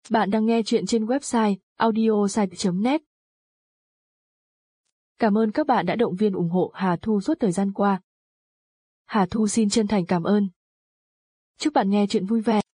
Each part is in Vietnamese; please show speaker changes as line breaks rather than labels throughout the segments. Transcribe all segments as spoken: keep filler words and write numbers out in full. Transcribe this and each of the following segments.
Bạn đang nghe chuyện trên website audiosite chấm net. Cảm ơn các bạn đã động viên ủng hộ Hà Thu suốt thời gian qua. Hà Thu xin chân thành cảm ơn. Chúc bạn nghe chuyện vui vẻ.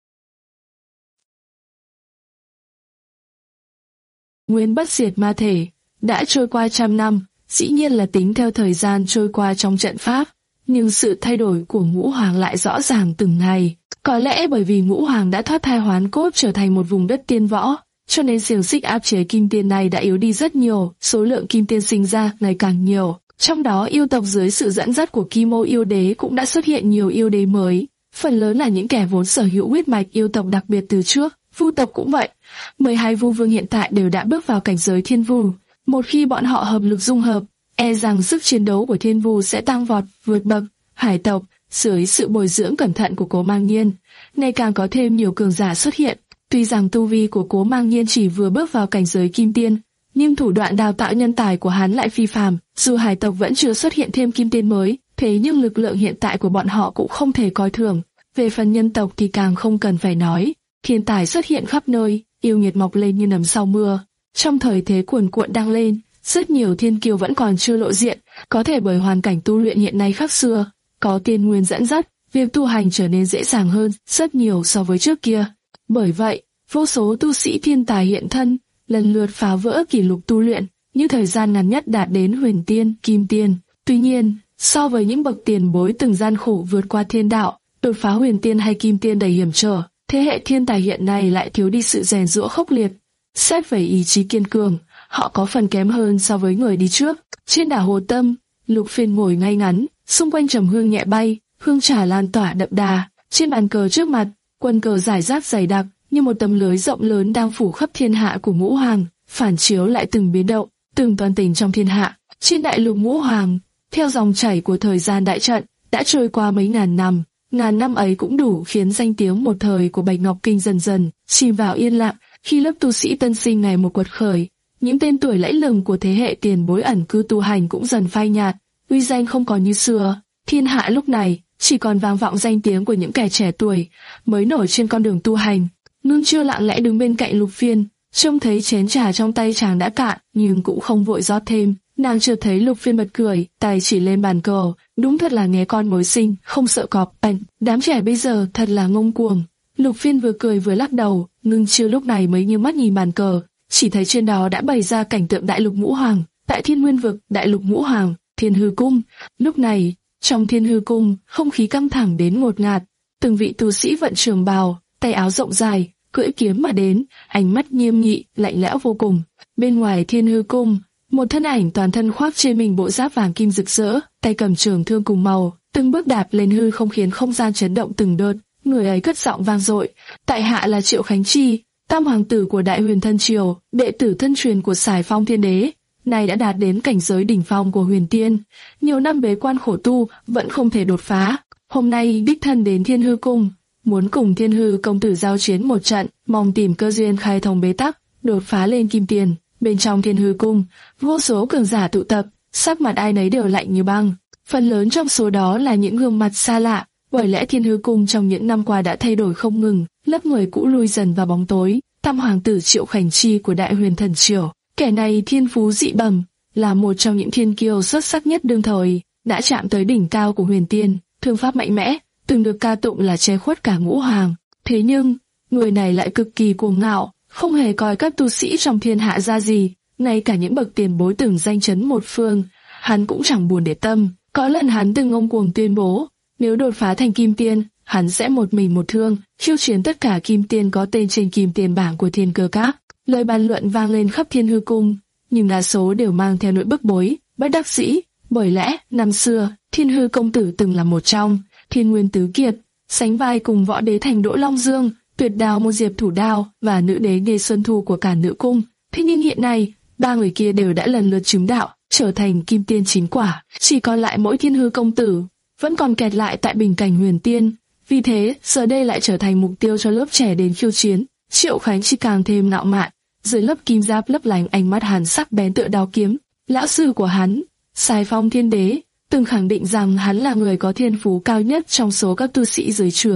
Nguyên bất diệt ma thể, đã trôi qua trăm năm, dĩ nhiên là tính theo thời gian trôi qua trong trận pháp, nhưng sự thay đổi của Ngũ Hoàng lại rõ ràng từng ngày. Có lẽ bởi vì Ngũ Hoàng đã thoát thai hoán cốt trở thành một vùng đất tiên võ, cho nên xiềng xích áp chế kim tiên này đã yếu đi rất nhiều, số lượng kim tiên sinh ra ngày càng nhiều. Trong đó yêu tộc dưới sự dẫn dắt của Kim Ô yêu đế cũng đã xuất hiện nhiều yêu đế mới, phần lớn là những kẻ vốn sở hữu huyết mạch yêu tộc đặc biệt từ trước. Vu tộc cũng vậy, mười hai vu vương hiện tại đều đã bước vào cảnh giới thiên vu. Một khi bọn họ hợp lực dung hợp, e rằng sức chiến đấu của thiên vu sẽ tăng vọt, vượt bậc. Hải tộc, dưới sự bồi dưỡng cẩn thận của Cố Mang Nhiên, ngày càng có thêm nhiều cường giả xuất hiện. Tuy rằng tu vi của Cố Mang Nhiên chỉ vừa bước vào cảnh giới kim tiên, nhưng thủ đoạn đào tạo nhân tài của hắn lại phi phàm. Dù hải tộc vẫn chưa xuất hiện thêm kim tiên mới, thế nhưng lực lượng hiện tại của bọn họ cũng không thể coi thường. Về phần nhân tộc thì càng không cần phải nói, thiên tài xuất hiện khắp nơi, yêu nghiệt mọc lên như nấm sau mưa. Trong thời thế cuồn cuộn đang lên, rất nhiều thiên kiêu vẫn còn chưa lộ diện, có thể bởi hoàn cảnh tu luyện hiện nay khác xưa, có tiên nguyên dẫn dắt, việc tu hành trở nên dễ dàng hơn rất nhiều so với trước kia. Bởi vậy, vô số tu sĩ thiên tài hiện thân, lần lượt phá vỡ kỷ lục tu luyện, như thời gian ngắn nhất đạt đến huyền tiên, kim tiên. Tuy nhiên, so với những bậc tiền bối từng gian khổ vượt qua thiên đạo, đột phá huyền tiên hay kim tiên đầy hiểm trở, thế hệ thiên tài hiện nay lại thiếu đi sự rèn giũa khốc liệt. Xét về ý chí kiên cường, họ có phần kém hơn so với người đi trước. Trên đảo Hồ Tâm, Lục Phiên ngồi ngay ngắn, xung quanh trầm hương nhẹ bay, hương trà lan tỏa đậm đà. Trên bàn cờ trước mặt, quân cờ rải rác dày đặc như một tấm lưới rộng lớn đang phủ khắp thiên hạ của Ngũ Hoàng, phản chiếu lại từng biến động, từng toan tình trong thiên hạ. Trên đại lục Ngũ Hoàng, theo dòng chảy của thời gian đại trận, đã trôi qua mấy ngàn năm. Ngàn năm ấy cũng đủ khiến danh tiếng một thời của Bạch Ngọc Kinh dần dần chìm vào yên lặng. Khi lớp tu sĩ tân sinh ngày một quật khởi, những tên tuổi lẫy lừng của thế hệ tiền bối ẩn cư tu hành cũng dần phai nhạt, uy danh không còn như xưa. Thiên hạ lúc này chỉ còn vang vọng danh tiếng của những kẻ trẻ tuổi mới nổi trên con đường tu hành. Ngưng Chiêu lặng lẽ đứng bên cạnh Lục Phiên, trông thấy chén trà trong tay chàng đã cạn, nhưng cũng không vội rót thêm. Nàng chợt thấy Lục Phiên bật cười, tay chỉ lên bàn cờ, đúng thật là nghe con mới sinh, không sợ cọp bành. Đám trẻ bây giờ thật là ngông cuồng. Lục Phiên vừa cười vừa lắc đầu. Ngưng Chiêu lúc này mới như mắt nhìn bàn cờ, chỉ thấy trên đó đã bày ra cảnh tượng đại lục Ngũ Hoàng, tại Thiên Nguyên vực, đại lục Ngũ Hoàng, Thiên Hư Cung. Lúc này, trong Thiên Hư Cung, không khí căng thẳng đến ngột ngạt. Từng vị tu sĩ vận trường bào, tay áo rộng dài, cưỡi kiếm mà đến, ánh mắt nghiêm nghị, lạnh lẽo vô cùng. Bên ngoài Thiên Hư Cung, một thân ảnh toàn thân khoác trên mình bộ giáp vàng kim rực rỡ, tay cầm trường thương cùng màu, từng bước đạp lên hư không khiến không gian chấn động từng đợt. Người ấy cất giọng vang dội, tại hạ là Triệu Khánh Chi, tam hoàng tử của Đại Huyền Thân Triều, đệ tử thân truyền của Sải Phong Thiên Đế, nay đã đạt đến cảnh giới đỉnh phong của Huyền Tiên, nhiều năm bế quan khổ tu vẫn không thể đột phá, hôm nay đích thân đến Thiên Hư Cung, muốn cùng Thiên Hư công tử giao chiến một trận, mong tìm cơ duyên khai thông bế tắc, đột phá lên kim tiền. Bên trong Thiên Hư Cung, vô số cường giả tụ tập, sắc mặt ai nấy đều lạnh như băng, phần lớn trong số đó là những gương mặt xa lạ. Bởi lẽ Thiên Hư Cung trong những năm qua đã thay đổi không ngừng, lớp người cũ lui dần vào bóng tối. Tam hoàng tử Triệu Khánh Chi của Đại Huyền Thần Triều, kẻ này thiên phú dị bẩm, là một trong những thiên kiêu xuất sắc nhất đương thời, đã chạm tới đỉnh cao của Huyền Tiên, thương pháp mạnh mẽ, từng được ca tụng là che khuất cả Ngũ Hoàng. Thế nhưng, người này lại cực kỳ cuồng ngạo, không hề coi các tu sĩ trong thiên hạ ra gì, ngay cả những bậc tiền bối từng danh chấn một phương, hắn cũng chẳng buồn để tâm. Có lần hắn từng ngông cuồng tuyên bố, nếu đột phá thành kim tiên, hắn sẽ một mình một thương, khiêu chiến tất cả kim tiên có tên trên kim tiền bảng của Thiên Cơ Các. Lời bàn luận vang lên khắp Thiên Hư Cung, nhưng đa số đều mang theo nỗi bức bối, bất đắc dĩ. Bởi lẽ, năm xưa, Thiên Hư công tử từng là một trong Thiên Nguyên tứ kiệt, sánh vai cùng võ đế Thành Đỗ Long Dương, Tuyệt Đao Môn Diệp Thủ Đao và nữ đế Nghê Xuân Thu của cả Nữ Cung. Thế nhưng hiện nay, ba người kia đều đã lần lượt chứng đạo, trở thành kim tiên chín quả, chỉ còn lại mỗi Thiên Hư công tử vẫn còn kẹt lại tại bình cảnh huyền tiên. Vì thế, giờ đây lại trở thành mục tiêu cho lớp trẻ đến khiêu chiến. Triệu Khánh Chi càng thêm ngạo mạn, dưới lớp kim giáp lấp lánh ánh mắt hắn sắc bén tựa đao kiếm. Lão sư của hắn, Sải Phong Thiên Đế, từng khẳng định rằng hắn là người có thiên phú cao nhất trong số các tu sĩ dưới trướng.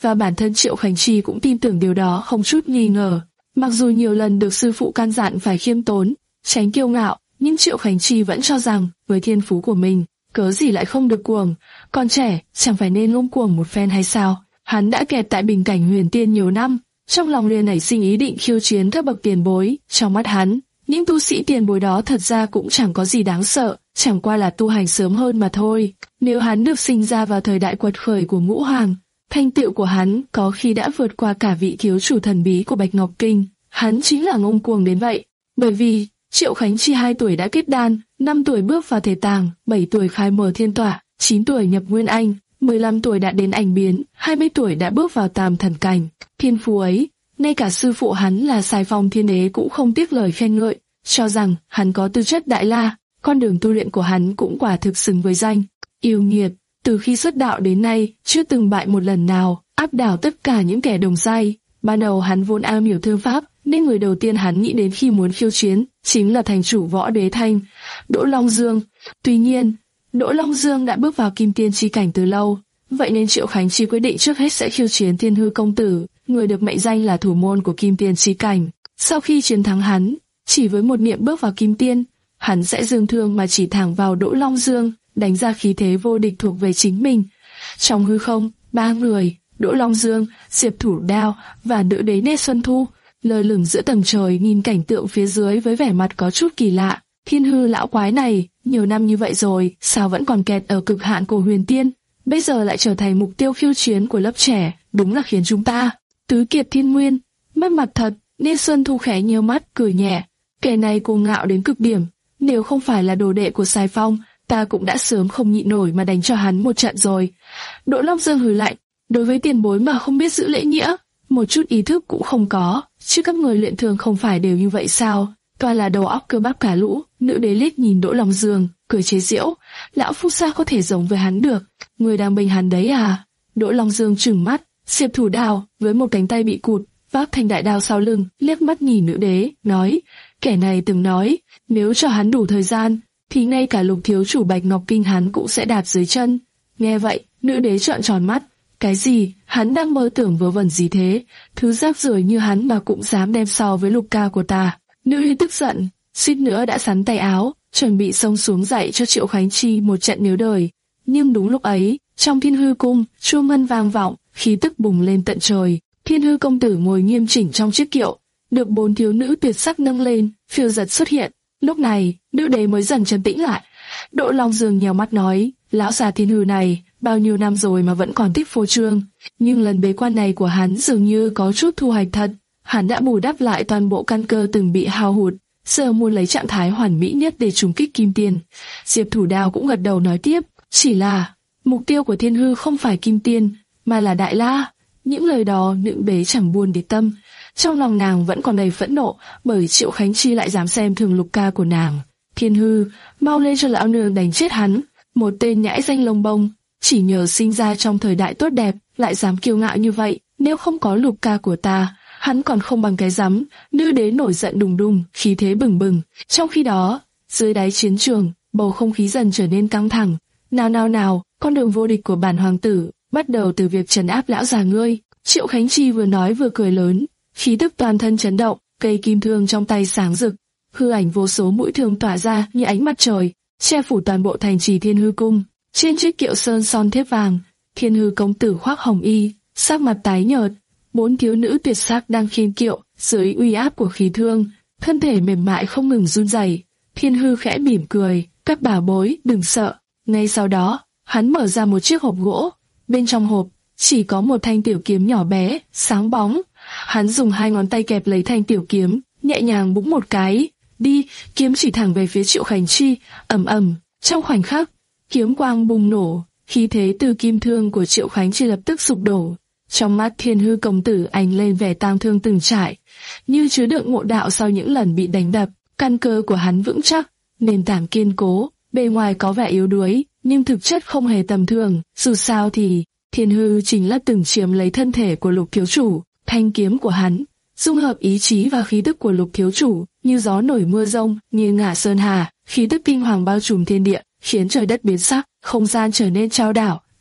và bản thân Triệu Khánh Chi cũng tin tưởng điều đó không chút nghi ngờ. Mặc dù nhiều lần được sư phụ căn dặn phải khiêm tốn, tránh kiêu ngạo, nhưng Triệu Khánh Chi vẫn cho rằng với thiên phú của mình, cớ gì lại không được cuồng, còn trẻ chẳng phải nên ngông cuồng một phen hay sao? Hắn đã kẹt tại bình cảnh huyền tiên nhiều năm, trong lòng liền nảy sinh ý định khiêu chiến các bậc tiền bối. Trong mắt hắn, những tu sĩ tiền bối đó thật ra cũng chẳng có gì đáng sợ, chẳng qua là tu hành sớm hơn mà thôi. Nếu hắn được sinh ra vào thời đại quật khởi của Ngũ Hoàng, thành tựu của hắn có khi đã vượt qua cả vị thiếu chủ thần bí của Bạch Ngọc Kinh. Hắn chính là ngông cuồng đến vậy, bởi vì Triệu Khánh Chi hai tuổi đã kết đan, năm tuổi bước vào thể tàng, bảy tuổi khai mở thiên tỏa, chín tuổi nhập nguyên anh, mười lăm tuổi đã đến ảnh biến, hai mươi tuổi đã bước vào tam thần cảnh. Thiên phú ấy, ngay cả sư phụ hắn là Sài Phong Thiên Đế cũng không tiếc lời khen ngợi, cho rằng hắn có tư chất đại la. Con đường tu luyện của hắn cũng quả thực xứng với danh. Yêu nghiệt, từ khi xuất đạo đến nay chưa từng bại một lần nào, áp đảo tất cả những kẻ đồng giai. Ban đầu hắn vốn am hiểu thương pháp, nên người đầu tiên hắn nghĩ đến khi muốn khiêu chiến chính là thành chủ Võ Đế Thanh, Đỗ Long Dương. Tuy nhiên, Đỗ Long Dương đã bước vào kim tiên chi cảnh từ lâu, vậy nên Triệu Khánh Chi quyết định trước hết sẽ khiêu chiến Thiên Hư công tử, người được mệnh danh là thủ môn của kim tiên chi cảnh. Sau khi chiến thắng hắn, chỉ với một niệm bước vào kim tiên, hắn sẽ dương thương mà chỉ thẳng vào Đỗ Long Dương, đánh ra khí thế vô địch thuộc về chính mình. Trong hư không, ba người, Đỗ Long Dương, Diệp Thủ Đao và nữ đế Nê Xuân Thu, lơ lửng giữa tầng trời nhìn cảnh tượng phía dưới với vẻ mặt có chút kỳ lạ. Thiên Hư lão quái này, nhiều năm như vậy rồi, sao vẫn còn kẹt ở cực hạn của huyền tiên, bây giờ lại trở thành mục tiêu khiêu chiến của lớp trẻ, đúng là khiến chúng ta tứ kiệt thiên nguyên, mất mặt thật. Nê Xuân Thu khẽ nhếch mắt cười nhẹ, kẻ này cuồng ngạo đến cực điểm, nếu không phải là đồ đệ của Sài Phong, ta cũng đã sớm không nhịn nổi mà đánh cho hắn một trận rồi. Đỗ Long Dương hừ lạnh, đối với tiền bối mà không biết giữ lễ nghĩa, một chút ý thức cũng không có, chứ các người luyện thường không phải đều như vậy sao? Toàn là đầu óc cơ bắp cả lũ. Nữ đế liếc nhìn Đỗ Long Dương, cười chế giễu, lão phu sao có thể giống với hắn được? Người đang bênh hắn đấy à? Đỗ Long Dương trừng mắt, Diệp Thủ Đao với một cánh tay bị cụt, vác thanh đại đao sau lưng, liếc mắt nhìn nữ đế, nói, kẻ này từng nói, nếu cho hắn đủ thời gian, thì ngay cả Lục thiếu chủ Bạch Ngọc Kinh hắn cũng sẽ đạp dưới chân. Nghe vậy, nữ đế trợn tròn mắt, cái gì? Hắn đang mơ tưởng vớ vẩn gì thế? Thứ rác rưởi như hắn mà cũng dám đem so với Lục ca của ta. Nữ đế tức giận, suýt nữa đã sắn tay áo, chuẩn bị xông xuống dạy cho Triệu Khánh Chi một trận níu đời. Nhưng đúng lúc ấy, trong Thiên Hư cung, chuông ngân vang vọng, khí tức bùng lên tận trời. Thiên Hư công tử ngồi nghiêm chỉnh trong chiếc kiệu, được bốn thiếu nữ tuyệt sắc nâng lên, phiêu giật xuất hiện. Lúc này, nữ đế mới dần trấn tĩnh lại. Đỗ Long Dương nhèo mắt nói, lão già Thiên Hư này, bao nhiêu năm rồi mà vẫn còn thích phô trương, nhưng lần bế quan này của hắn dường như có chút thu hoạch thật. Hắn đã bù đắp lại toàn bộ căn cơ từng bị hao hụt, giờ muốn lấy trạng thái hoàn mỹ nhất để trùng kích kim tiên. Diệp Thủ Đao cũng gật đầu nói tiếp, chỉ là mục tiêu của Thiên Hư không phải kim tiên, mà là đại la. Những lời đó nữ đế chẳng buồn để tâm, trong lòng nàng vẫn còn đầy phẫn nộ bởi Triệu Khánh Chi lại dám xem thường Lục ca của nàng. Thiên Hư, mau lên cho lão nương đánh chết hắn, một tên nhãi danh lông bông, chỉ nhờ sinh ra trong thời đại tốt đẹp lại dám kiêu ngạo như vậy, nếu không có Lục ca của ta, hắn còn không bằng cái rắm. Nữ đế nổi giận đùng đùng, khí thế bừng bừng. Trong khi đó, dưới đáy chiến trường, bầu không khí dần trở nên căng thẳng. Nào nào nào, con đường vô địch của bản hoàng tử bắt đầu từ việc trấn áp lão già ngươi. Triệu Khánh Chi vừa nói vừa cười lớn, khí tức toàn thân chấn động, cây kim thương trong tay sáng rực, hư ảnh vô số mũi thương tỏa ra như ánh mặt trời, che phủ toàn bộ thành trì Thiên Hư cung. Trên chiếc kiệu sơn son thép vàng, Thiên Hư công tử khoác hồng y, sắc mặt tái nhợt. Bốn thiếu nữ tuyệt sắc đang khiêng kiệu, dưới uy áp của khí thương, thân thể mềm mại không ngừng run rẩy. Thiên Hư khẽ mỉm cười, các bảo bối đừng sợ. Ngay sau đó, hắn mở ra một chiếc hộp gỗ, bên trong hộp chỉ có một thanh tiểu kiếm nhỏ bé, sáng bóng. Hắn dùng hai ngón tay kẹp lấy thanh tiểu kiếm, nhẹ nhàng búng một cái, đi, kiếm chỉ thẳng về phía Triệu Khánh Chi, ầm ầm. Trong khoảnh khắc, kiếm quang bùng nổ, khí thế từ kim thương của Triệu Khánh Chi lập tức sụp đổ. Trong mắt Thiên Hư công tử ánh lên vẻ tang thương từng trải, như chứa đựng ngộ đạo sau những lần bị đánh đập. Căn cơ của hắn vững chắc, nền tảng kiên cố, bề ngoài có vẻ yếu đuối, nhưng thực chất không hề tầm thường. Dù sao thì Thiên Hư chính là từng chiếm lấy thân thể của Lục thiếu chủ. Thanh kiếm của hắn dung hợp ý chí và khí tức của Lục thiếu chủ, như gió nổi mưa rông, như ngả sơn hà, khí tức kinh hoàng bao trùm thiên địa, khiến trời đất biến sắc, không gian trở nên chao đảo.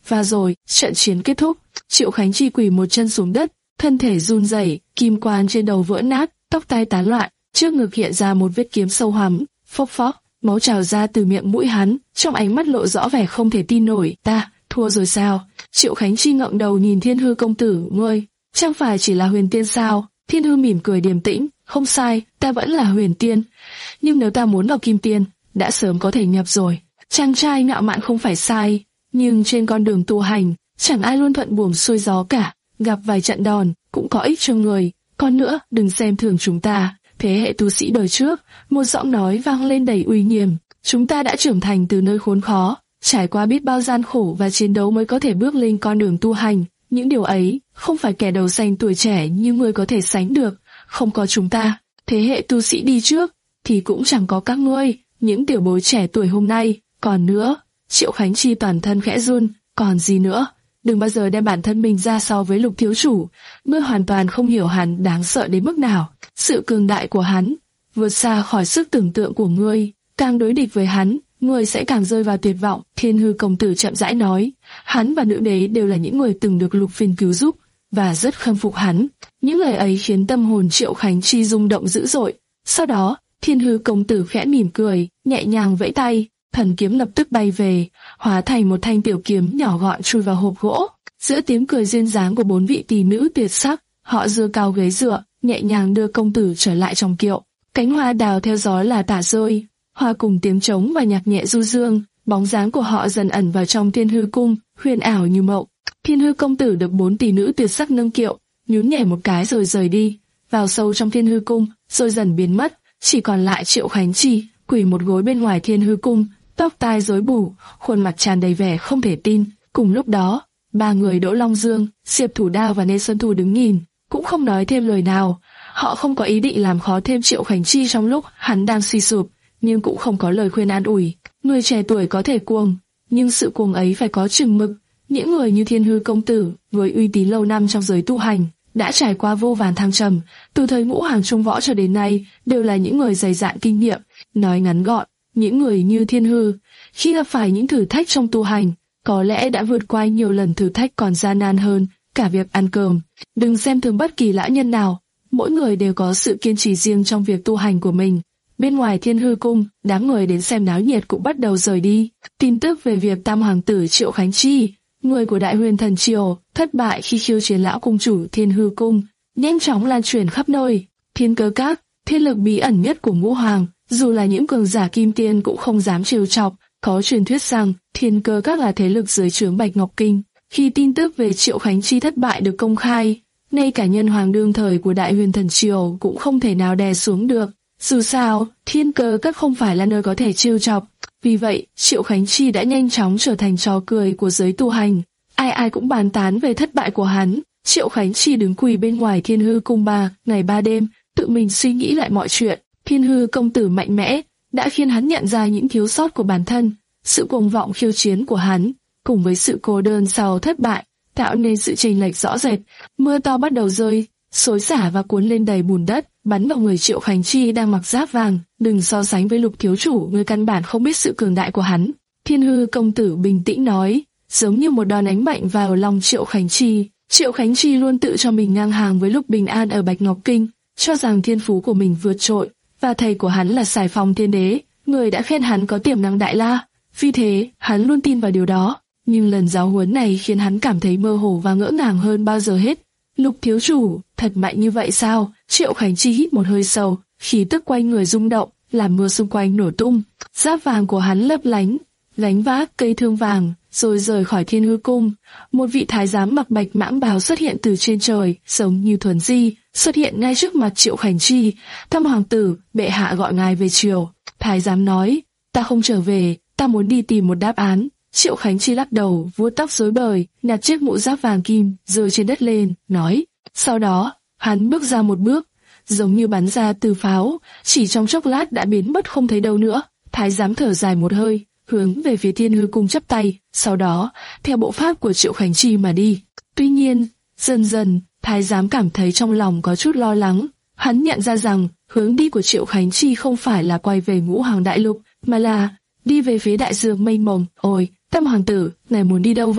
Và rồi, trận chiến kết thúc, Triệu Khánh Chi quỳ một chân xuống đất, thân thể run rẩy, kim quan trên đầu vỡ nát, tóc tai tán loạn, trước ngực hiện ra một vết kiếm sâu hoắm, phốc phốc, máu trào ra từ miệng mũi hắn, trong ánh mắt lộ rõ vẻ không thể tin nổi. Ta thua rồi sao? Triệu Khánh Chi ngẩng đầu nhìn Thiên Hư công tử, ngươi chẳng phải chỉ là huyền tiên sao? Thiên Hư mỉm cười điềm tĩnh, không sai, ta vẫn là huyền tiên, nhưng nếu ta muốn vào kim tiên, đã sớm có thể nhập rồi. Chàng trai ngạo mạn không phải sai, nhưng trên con đường tu hành, chẳng ai luôn thuận buồm xuôi gió cả, gặp vài trận đòn cũng có ích cho người. Còn nữa, đừng xem thường chúng ta, thế hệ tu sĩ đời trước. Một giọng nói vang lên đầy uy nghiêm. Chúng ta đã trưởng thành từ nơi khốn khó, trải qua biết bao gian khổ và chiến đấu mới có thể bước lên con đường tu hành. Những điều ấy, không phải kẻ đầu xanh tuổi trẻ như ngươi có thể sánh được. Không có chúng ta, thế hệ tu sĩ đi trước, thì cũng chẳng có các ngươi, những tiểu bối trẻ tuổi hôm nay. Còn nữa, Triệu Khánh Chi toàn thân khẽ run, còn gì nữa? Đừng bao giờ đem bản thân mình ra so với Lục thiếu chủ, ngươi hoàn toàn không hiểu hắn đáng sợ đến mức nào. Sự cường đại của hắn vượt xa khỏi sức tưởng tượng của ngươi, càng đối địch với hắn, ngươi sẽ càng rơi vào tuyệt vọng. Thiên Hư công tử chậm rãi nói, hắn và nữ đế đều là những người từng được Lục Phiên cứu giúp và rất khâm phục hắn. Những lời ấy khiến tâm hồn Triệu Khánh Chi rung động dữ dội. Sau đó, Thiên Hư công tử khẽ mỉm cười, nhẹ nhàng vẫy tay, thần kiếm lập tức bay về, hóa thành một thanh tiểu kiếm nhỏ gọn chui vào hộp gỗ. Giữa tiếng cười duyên dáng của bốn vị tỷ nữ tuyệt sắc, họ giơ cao ghế dựa, nhẹ nhàng đưa công tử trở lại trong kiệu. Cánh hoa đào theo gió là tả rơi, hoa cùng tiếng trống và nhạc nhẹ du dương, bóng dáng của họ dần ẩn vào trong Thiên Hư cung, huyền ảo như mộng. Thiên Hư công tử được bốn tỷ nữ tuyệt sắc nâng kiệu, nhún nhảy một cái rồi rời đi, vào sâu trong Thiên Hư cung, rồi dần biến mất. Chỉ còn lại Triệu Khánh Chi, quỳ một gối bên ngoài Thiên Hư cung, tóc tai rối bù, khuôn mặt tràn đầy vẻ không thể tin. Cùng lúc đó, ba người Đỗ Long Dương, Diệp Thủ Đao và Nê Xuân Thu đứng nhìn, cũng không nói thêm lời nào. Họ không có ý định làm khó thêm Triệu Khánh Chi trong lúc hắn đang suy sụp, nhưng cũng không có lời khuyên an ủi. Người trẻ tuổi có thể cuồng, nhưng sự cuồng ấy phải có chừng mực. Những người như Thiên Hư công tử, với uy tín lâu năm trong giới tu hành, đã trải qua vô vàn thăng trầm, từ thời ngũ hàng trung võ cho đến nay, đều là những người dày dạn kinh nghiệm. Nói ngắn gọn, những người như Thiên Hư, khi gặp phải những thử thách trong tu hành, có lẽ đã vượt qua nhiều lần thử thách còn gian nan hơn cả việc ăn cơm. Đừng xem thường bất kỳ lão nhân nào, mỗi người đều có sự kiên trì riêng trong việc tu hành của mình. Bên ngoài Thiên Hư cung, đám người đến xem náo nhiệt cũng bắt đầu rời đi. Tin tức về việc tam hoàng tử Triệu Khánh Chi, người của Đại Huyền Thần Triều, thất bại khi khiêu chiến lão cung chủ Thiên Hư cung, nhanh chóng lan truyền khắp nơi. Thiên Cơ Các, thế lực bí ẩn nhất của Ngũ Hoàng, dù là những cường giả kim tiên cũng không dám trêu chọc. Có truyền thuyết rằng Thiên Cơ Các là thế lực dưới trướng Bạch Ngọc Kinh. Khi tin tức về Triệu Khánh Chi thất bại được công khai, ngay cả nhân hoàng đương thời của Đại Huyền Thần Triều cũng không thể nào đè xuống được. Dù sao, Thiên Cơ Các không phải là nơi có thể trêu chọc. Vì vậy, Triệu Khánh Chi đã nhanh chóng trở thành trò cười của giới tu hành. Ai ai cũng bàn tán về thất bại của hắn. Triệu Khánh Chi đứng quỳ bên ngoài Thiên Hư cung ba ngày ba đêm, tự mình suy nghĩ lại mọi chuyện. Thiên Hư công tử mạnh mẽ đã khiến hắn nhận ra những thiếu sót của bản thân. Sự cuồng vọng khiêu chiến của hắn, cùng với sự cô đơn sau thất bại, tạo nên sự chênh lệch rõ rệt. Mưa to bắt đầu rơi, xối xả và cuốn lên đầy bùn đất, bắn vào người Triệu Khánh Chi đang mặc giáp vàng. Đừng so sánh với Lục thiếu chủ, người căn bản không biết sự cường đại của hắn. Thiên Hư công tử bình tĩnh nói, giống như một đòn ánh mạnh vào lòng Triệu Khánh Chi. Triệu Khánh Chi luôn tự cho mình ngang hàng với Lục Bình An ở Bạch Ngọc Kinh, cho rằng thiên phú của mình vượt trội, và thầy của hắn là Sải Phong Thiên Đế, người đã khen hắn có tiềm năng đại la. Vì thế, hắn luôn tin vào điều đó. Nhưng lần giáo huấn này khiến hắn cảm thấy mơ hồ và ngỡ ngàng hơn bao giờ hết. Lục thiếu chủ, thật mạnh như vậy sao? Triệu Khánh Chi hít một hơi sâu, khí tức quanh người rung động, làm mưa xung quanh nổ tung. Giáp vàng của hắn lấp lánh, gánh vác cây thương vàng, rồi rời khỏi Thiên Hư cung. Một vị thái giám mặc bạch mãng bào xuất hiện từ trên trời, giống như thuần di, xuất hiện ngay trước mặt Triệu Khánh Chi. Tam hoàng tử, bệ hạ gọi ngài về triều. Thái giám nói, ta không trở về, ta muốn đi tìm một đáp án. Triệu Khánh Chi lắc đầu, vuốt tóc rối bời, nhặt chiếc mũ giáp vàng kim rơi trên đất lên, nói. Sau đó, hắn bước ra một bước, giống như bắn ra từ pháo, chỉ trong chốc lát đã biến mất không thấy đâu nữa. Thái giám thở dài một hơi, hướng về phía Thiên Hư cung chắp tay, sau đó, theo bộ pháp của Triệu Khánh Chi mà đi. Tuy nhiên, dần dần, Thái giám cảm thấy trong lòng có chút lo lắng. Hắn nhận ra rằng, hướng đi của Triệu Khánh Chi không phải là quay về Ngũ Hoàng Đại Lục, mà là đi về phía đại dương mênh mông. Ôi, Tam hoàng tử, ngài muốn đi đâu vậy?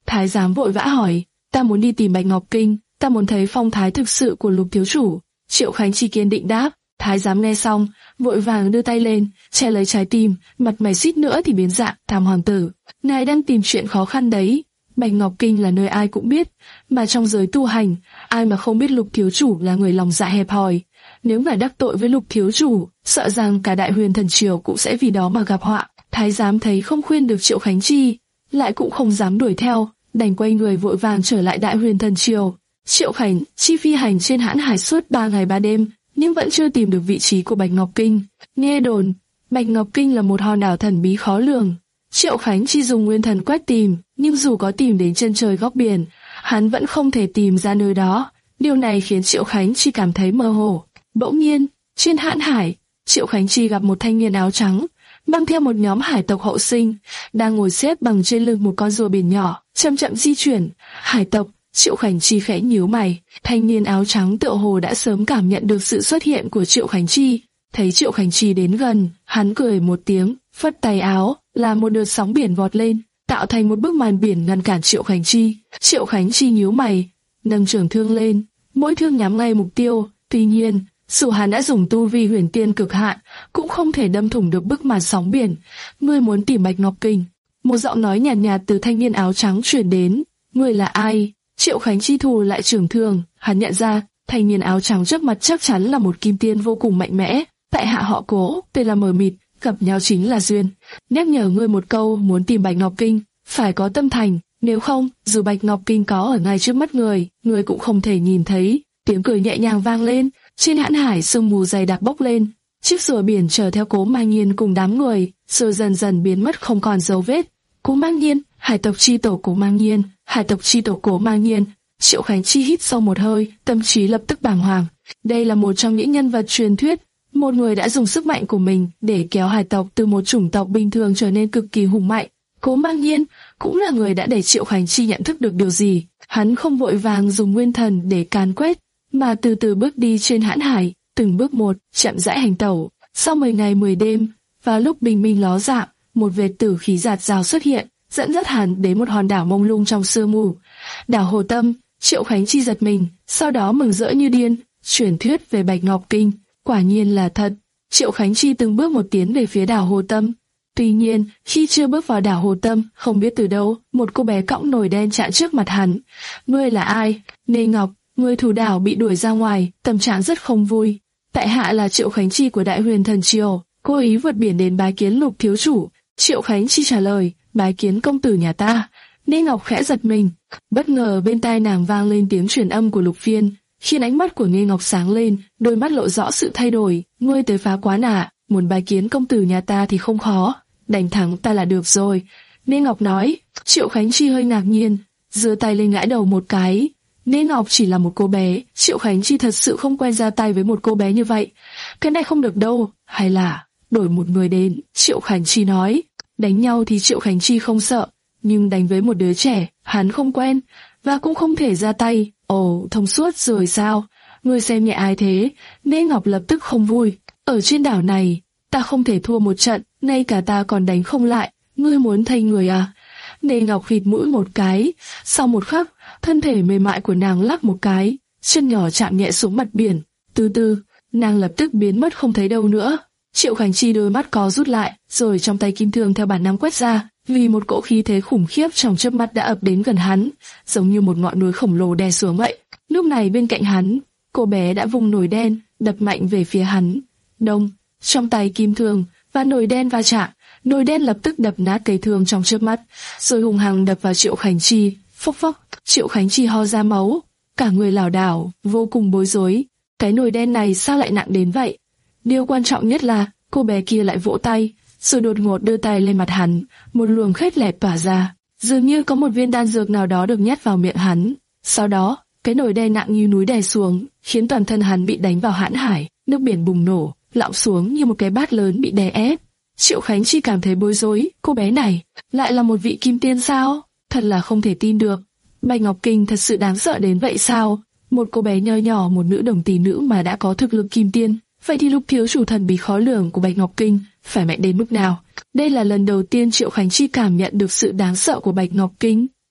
Thái giám vội vã hỏi, ta muốn đi tìm Bạch Ngọc Kinh, ta muốn thấy phong thái thực sự của Lục thiếu chủ. Triệu Khánh Chi kiên định đáp. Thái giám nghe xong, vội vàng đưa tay lên, che lấy trái tim, mặt mày suýt nữa thì biến dạng. Tam hoàng tử, ngài đang tìm chuyện khó khăn đấy. Bạch Ngọc Kinh là nơi ai cũng biết, mà trong giới tu hành, ai mà không biết Lục thiếu chủ là người lòng dạ hẹp hòi. Nếu ngài đắc tội với Lục thiếu chủ, sợ rằng cả Đại Huyền thần triều cũng sẽ vì đó mà gặp họa. Thái giám thấy không khuyên được Triệu Khánh Chi, lại cũng không dám đuổi theo, đành quay người vội vàng trở lại Đại Huyền thần triều. Triệu Khánh Chi phi hành trên hãn hải suốt ba ngày ba đêm, nhưng vẫn chưa tìm được vị trí của Bạch Ngọc Kinh. Nghe đồn, Bạch Ngọc Kinh là một hòn đảo thần bí khó lường. Triệu Khánh Chi dùng nguyên thần quét tìm, nhưng dù có tìm đến chân trời góc biển, hắn vẫn không thể tìm ra nơi đó. Điều này khiến Triệu Khánh Chi cảm thấy mơ hồ. Bỗng nhiên, trên hãn hải, Triệu Khánh Chi gặp một thanh niên áo trắng, mang theo một nhóm hải tộc hậu sinh, đang ngồi xếp bằng trên lưng một con rùa biển nhỏ, chậm chậm di chuyển. Hải tộc. Triệu Khánh Chi khẽ nhíu mày, thanh niên áo trắng tựa hồ đã sớm cảm nhận được sự xuất hiện của Triệu Khánh Chi. Thấy Triệu Khánh Chi đến gần, hắn cười một tiếng, phất tay áo, làm một đợt sóng biển vọt lên, tạo thành một bức màn biển ngăn cản Triệu Khánh Chi. Triệu Khánh Chi nhíu mày, nâng trường thương lên, mỗi thương nhắm ngay mục tiêu. Tuy nhiên, dù hắn đã dùng tu vi huyền tiên cực hạn, cũng không thể đâm thủng được bức màn sóng biển. Ngươi muốn tìm Bạch Ngọc Kinh? Một giọng nói nhàn nhạt, nhạt từ thanh niên áo trắng truyền đến. Ngươi là ai? Triệu Khánh Chi thù lại trường thương, hắn nhận ra, thanh niên áo trắng trước mặt chắc chắn là một kim tiên vô cùng mạnh mẽ. Tại hạ họ Cố, tên là Mờ Mịt, gặp nhau chính là duyên. Nhắc nhở ngươi một câu, muốn tìm Bạch Ngọc Kinh, phải có tâm thành, nếu không, dù Bạch Ngọc Kinh có ở ngay trước mắt người, người cũng không thể nhìn thấy. Tiếng cười nhẹ nhàng vang lên, trên hãn hải sương mù dày đặc bốc lên. Chiếc rùa biển chở theo Cố Mang Nhiên cùng đám người, rồi dần dần biến mất không còn dấu vết. Cố Mang Nhiên, hải tộc chi tổ Cố Mang Nhiên, hải tộc chi tổ Cố Mang Nhiên. Triệu Khánh Chi hít sâu một hơi, tâm trí lập tức bàng hoàng. Đây là một trong những nhân vật truyền thuyết, một người đã dùng sức mạnh của mình để kéo hải tộc từ một chủng tộc bình thường trở nên cực kỳ hùng mạnh. Cố Mang Nhiên cũng là người đã để Triệu Khánh Chi nhận thức được điều gì. Hắn không vội vàng dùng nguyên thần để càn quét, mà từ từ bước đi trên hãn hải, từng bước một, chậm rãi hành tẩu. Sau mười ngày mười đêm, vào lúc bình minh ló dạng, một vệt tử khí rạt rào xuất hiện, dẫn dắt hắn đến một hòn đảo mông lung trong sương mù. Đảo Hồ Tâm. Triệu Khánh Chi giật mình, sau đó mừng rỡ như điên. Truyền thuyết về Bạch Ngọc Kinh, quả nhiên là thật. Triệu Khánh Chi từng bước một tiến về phía đảo Hồ Tâm. Tuy nhiên, khi chưa bước vào đảo Hồ Tâm, không biết từ đâu, một cô bé cõng nồi đen chặn trước mặt hắn. Ngươi là ai? Nê Ngọc, người thủ đảo bị đuổi ra ngoài, tâm trạng rất không vui. Tại hạ là Triệu Khánh Chi của Đại Huyền thần triều, cố ý vượt biển đến bái kiến Lục thiếu chủ. Triệu Khánh Chi trả lời, bái kiến công tử nhà ta. Nê Ngọc khẽ giật mình, bất ngờ bên tai nàng vang lên tiếng truyền âm của Lục Phiên, khiến ánh mắt của Nê Ngọc sáng lên, đôi mắt lộ rõ sự thay đổi. Ngươi tới phá quán à? Muốn bái kiến công tử nhà ta thì không khó, đánh thắng ta là được rồi. Nê Ngọc nói. Triệu Khánh Chi hơi ngạc nhiên, giơ tay lên gãi đầu một cái. Nê Ngọc chỉ là một cô bé, Triệu Khánh Chi thật sự không quen ra tay với một cô bé như vậy. Cái này không được đâu, hay là đổi một người đến? Triệu Khánh Chi nói. Đánh nhau thì Triệu Khánh Chi không sợ, nhưng đánh với một đứa trẻ, hắn không quen, và cũng không thể ra tay. Ồ, thông suốt rồi sao? Ngươi xem nhẹ ai thế? Nê Ngọc lập tức không vui. Ở trên đảo này, ta không thể thua một trận, ngay cả ta còn đánh không lại. Ngươi muốn thay người à? Nê Ngọc khịt mũi một cái, sau một khắc, thân thể mềm mại của nàng lắc một cái, chân nhỏ chạm nhẹ xuống mặt biển. Từ từ, nàng lập tức biến mất không thấy đâu nữa. Triệu Khánh Chi đôi mắt có rút lại, rồi trong tay kim thương theo bản năng quét ra, vì một cỗ khí thế khủng khiếp trong chớp mắt đã ập đến gần hắn, giống như một ngọn núi khổng lồ đè xuống vậy. Lúc này bên cạnh hắn, cô bé đã vung nồi đen, đập mạnh về phía hắn. Đông, trong tay kim thương và nồi đen va chạm, nồi đen lập tức đập nát cây thương trong chớp mắt, rồi hùng hăng đập vào Triệu Khánh Chi. Phốc phốc, Triệu Khánh Chi ho ra máu, cả người lảo đảo, vô cùng bối rối. Cái nồi đen này sao lại nặng đến vậy? Điều quan trọng nhất là cô bé kia lại vỗ tay, rồi đột ngột đưa tay lên mặt hắn, một luồng khét lẹt tỏa ra, dường như có một viên đan dược nào đó được nhét vào miệng hắn. Sau đó, cái nồi đen nặng như núi đè xuống, khiến toàn thân hắn bị đánh vào hãn hải, nước biển bùng nổ, lọng xuống như một cái bát lớn bị đè ép. Triệu Khánh Chi cảm thấy bối rối, cô bé này lại là một vị kim tiên sao? Thật là không thể tin được. Bạch Ngọc Kinh thật sự đáng sợ đến vậy sao? Một cô bé nho nhỏ, một nữ đồng tỷ nữ mà đã có thực lực kim tiên. Vậy thì Lục thiếu chủ thần bí khó lường của Bạch Ngọc Kinh phải mạnh đến mức nào? Đây là lần đầu tiên Triệu Khánh Chi cảm nhận được sự đáng sợ của Bạch Ngọc Kinh.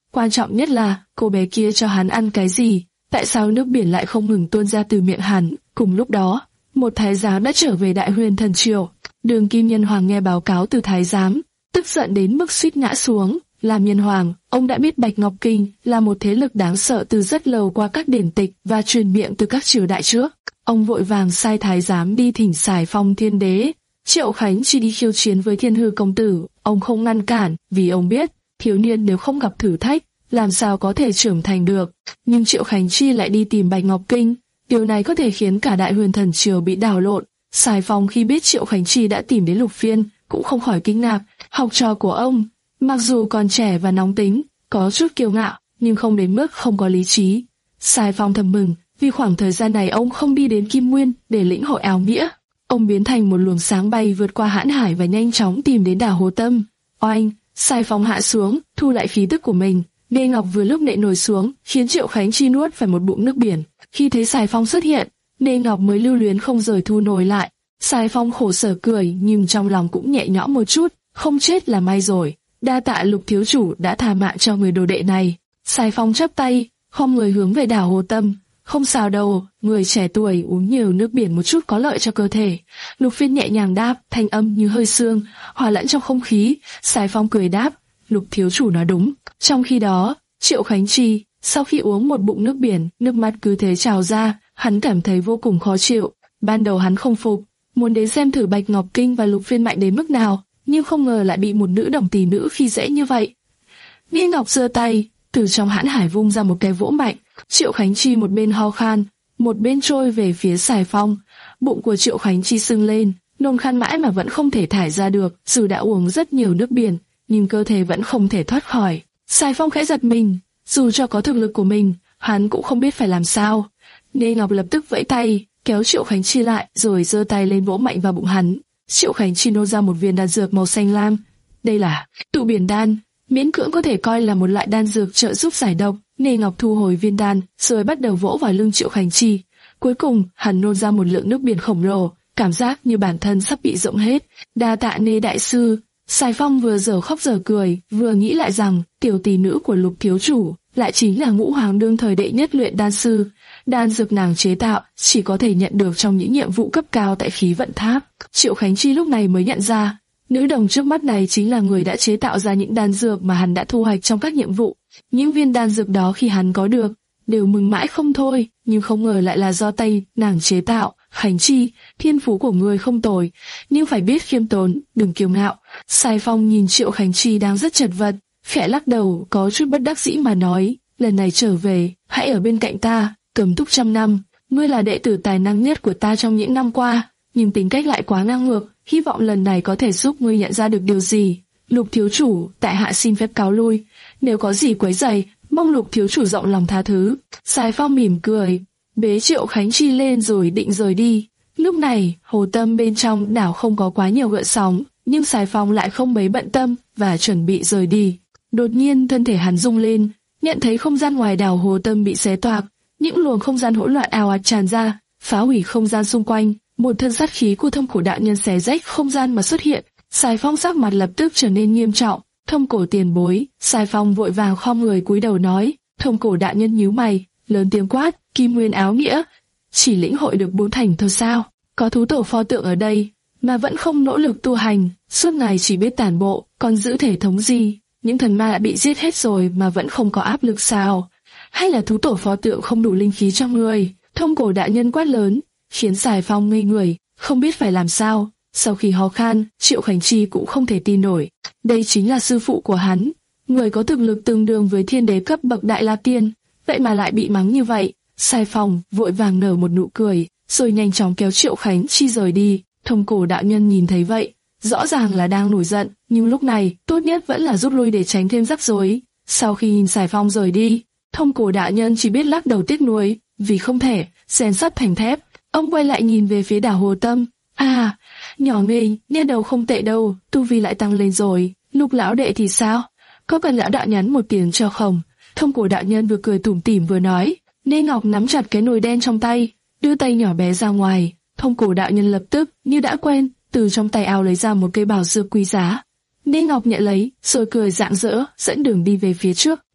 Quan trọng nhất là, cô bé kia cho hắn ăn cái gì, tại sao nước biển lại không ngừng tuôn ra từ miệng hắn. Cùng lúc đó, một thái giám đã trở về Đại Huyền Thần Triều. Đường Kim Nhân Hoàng nghe báo cáo từ thái giám, tức giận đến mức suýt ngã xuống. Làm nhân hoàng, ông đã biết Bạch Ngọc Kinh là một thế lực đáng sợ từ rất lâu qua các điển tịch và truyền miệng từ các triều đại trước. Ông vội vàng sai thái giám đi thỉnh Sài Phong Thiên Đế. Triệu Khánh Chi đi khiêu chiến với Thiên Hư công tử, ông không ngăn cản, vì ông biết, thiếu niên nếu không gặp thử thách, làm sao có thể trưởng thành được. Nhưng Triệu Khánh Chi lại đi tìm Bạch Ngọc Kinh, điều này có thể khiến cả Đại Huyền Thần Triều bị đảo lộn. Sài Phong khi biết Triệu Khánh Chi đã tìm đến Lục Phiên, cũng không khỏi kinh ngạc. Học trò của ông, mặc dù còn trẻ và nóng tính, có chút kiêu ngạo, nhưng không đến mức không có lý trí. Sài Phong thầm mừng, vì khoảng thời gian này ông không đi đến Kim Nguyên để lĩnh hội áo nghĩa. Ông biến thành một luồng sáng bay vượt qua hãn hải và nhanh chóng tìm đến đảo Hồ Tâm. Oanh, Sài Phong hạ xuống, thu lại khí tức của mình. Nghê Ngọc vừa lúc nện nổi xuống, khiến Triệu Khánh Chi nuốt phải một bụng nước biển. Khi thấy Sài Phong xuất hiện, Nghê Ngọc mới lưu luyến không rời thu nổi lại. Sài Phong khổ sở cười, nhưng trong lòng cũng nhẹ nhõm một chút, không chết là may rồi. Đa tạ Lục thiếu chủ đã tha mạng cho người đồ đệ này. Sài Phong chắp tay, khom người hướng về đảo Hồ Tâm. Không sao đâu, người trẻ tuổi uống nhiều nước biển một chút có lợi cho cơ thể. Lục Phiên nhẹ nhàng đáp, thanh âm như hơi sương, hòa lẫn trong không khí. Sài Phong cười đáp, Lục thiếu chủ nói đúng. Trong khi đó, Triệu Khánh Chi, sau khi uống một bụng nước biển, nước mắt cứ thế trào ra, hắn cảm thấy vô cùng khó chịu. Ban đầu hắn không phục, muốn đến xem thử Bạch Ngọc Kinh và Lục Phiên mạnh đến mức nào, nhưng không ngờ lại bị một nữ đồng tỷ nữ khi dễ như vậy. Nghê Ngọc giơ tay, từ trong hãn hải vung ra một cái vỗ mạnh. Triệu Khánh Chi một bên ho khan, một bên trôi về phía Sài Phong. Bụng của Triệu Khánh Chi sưng lên, nôn khan mãi mà vẫn không thể thải ra được. Dù đã uống rất nhiều nước biển, nhưng cơ thể vẫn không thể thoát khỏi. Sài Phong khẽ giật mình, dù cho có thực lực của mình, hắn cũng không biết phải làm sao. Nghê Ngọc lập tức vẫy tay, kéo Triệu Khánh Chi lại, rồi giơ tay lên vỗ mạnh vào bụng hắn. Triệu Khánh Chi nô ra một viên đan dược màu xanh lam. Đây là Tụ Biển Đan, miễn cưỡng có thể coi là một loại đan dược trợ giúp giải độc. Nghê Ngọc thu hồi viên đan, rồi bắt đầu vỗ vào lưng Triệu Khánh Chi. Cuối cùng, hắn nôn ra một lượng nước biển khổng lồ, cảm giác như bản thân sắp bị rỗng hết. Đa tạ Nghê đại sư. Sài Phong vừa dở khóc dở cười, vừa nghĩ lại rằng tiểu tỷ nữ của Lục thiếu chủ lại chính là Ngũ Hoàng đương thời đệ nhất luyện đan sư. Đan dược nàng chế tạo chỉ có thể nhận được trong những nhiệm vụ cấp cao tại khí vận tháp. Triệu Khánh Chi lúc này mới nhận ra, nữ đồng trước mắt này chính là người đã chế tạo ra những đan dược mà hắn đã thu hoạch trong các nhiệm vụ. Những viên đan dược đó khi hắn có được, đều mừng mãi không thôi, nhưng không ngờ lại là do tay nàng chế tạo. Khánh Chi, thiên phú của ngươi không tồi, nhưng phải biết khiêm tốn, đừng kiêu ngạo. Sài Phong nhìn Triệu Khánh Chi đang rất chật vật, khẽ lắc đầu, có chút bất đắc dĩ mà nói, lần này trở về, hãy ở bên cạnh ta, Cẩm Túc trăm năm. Ngươi là đệ tử tài năng nhất của ta trong những năm qua, nhưng tính cách lại quá ngang ngược, hy vọng lần này có thể giúp ngươi nhận ra được điều gì. Lục thiếu chủ, tại hạ xin phép cáo lui, nếu có gì quấy rầy, mong Lục thiếu chủ rộng lòng tha thứ. Sài Phong mỉm cười, bế Triệu Khánh Chi lên rồi định rời đi. Lúc này, Hồ Tâm bên trong đảo không có quá nhiều gợn sóng, nhưng Sài Phong lại không mấy bận tâm và chuẩn bị rời đi. Đột nhiên thân thể hắn rung lên, nhận thấy không gian ngoài đảo Hồ Tâm bị xé toạc, những luồng không gian hỗn loạn ào ạt tràn ra, phá hủy không gian xung quanh. Một thân sát khí của Thông Cổ đạo nhân xé rách không gian mà xuất hiện. Sài Phong sắc mặt lập tức trở nên nghiêm trọng. Thông Cổ tiền bối. Sài Phong vội vàng khom người cúi đầu nói. Thông Cổ đạo nhân nhíu mày, lớn tiếng quát, Kim Nguyên áo nghĩa, chỉ lĩnh hội được bốn thành thôi sao? Có thú tổ pho tượng ở đây mà vẫn không nỗ lực tu hành, suốt ngày chỉ biết tản bộ, còn giữ thể thống gì? Những thần ma đã bị giết hết rồi mà vẫn không có áp lực sao? Hay là thú tổ pho tượng không đủ linh khí trong người? Thông Cổ đạo nhân quát lớn, khiến Sài Phong ngây người, không biết phải làm sao. Sau khi ho khan, Triệu Khánh Chi cũng không thể tin nổi. Đây chính là sư phụ của hắn, người có thực lực tương đương với thiên đế cấp bậc Đại La Tiên, vậy mà lại bị mắng như vậy. Sài Phong vội vàng nở một nụ cười, rồi nhanh chóng kéo Triệu Khánh Chi rời đi. Thông Cổ đạo nhân nhìn thấy vậy, rõ ràng là đang nổi giận, nhưng lúc này tốt nhất vẫn là rút lui để tránh thêm rắc rối. Sau khi nhìn Sài Phong rời đi, Thông Cổ đạo nhân chỉ biết lắc đầu tiếc nuối, vì không thể rèn sắt thành thép. Ông quay lại nhìn về phía đảo Hồ Tâm. À, nhỏ Nghê, nha đầu không tệ đâu, tu vi lại tăng lên rồi. Lục lão đệ thì sao? Có cần lão đạo nhắn một tiếng cho không? Thông Cổ đạo nhân vừa cười tủm tỉm vừa nói. Nghê Ngọc nắm chặt cái nồi đen trong tay, đưa tay nhỏ bé ra ngoài. Thông Cổ đạo nhân lập tức như đã quen, từ trong tay áo lấy ra một cây bảo dược quý giá. Nghê Ngọc nhận lấy, rồi cười rạng rỡ, dẫn đường đi về phía trước.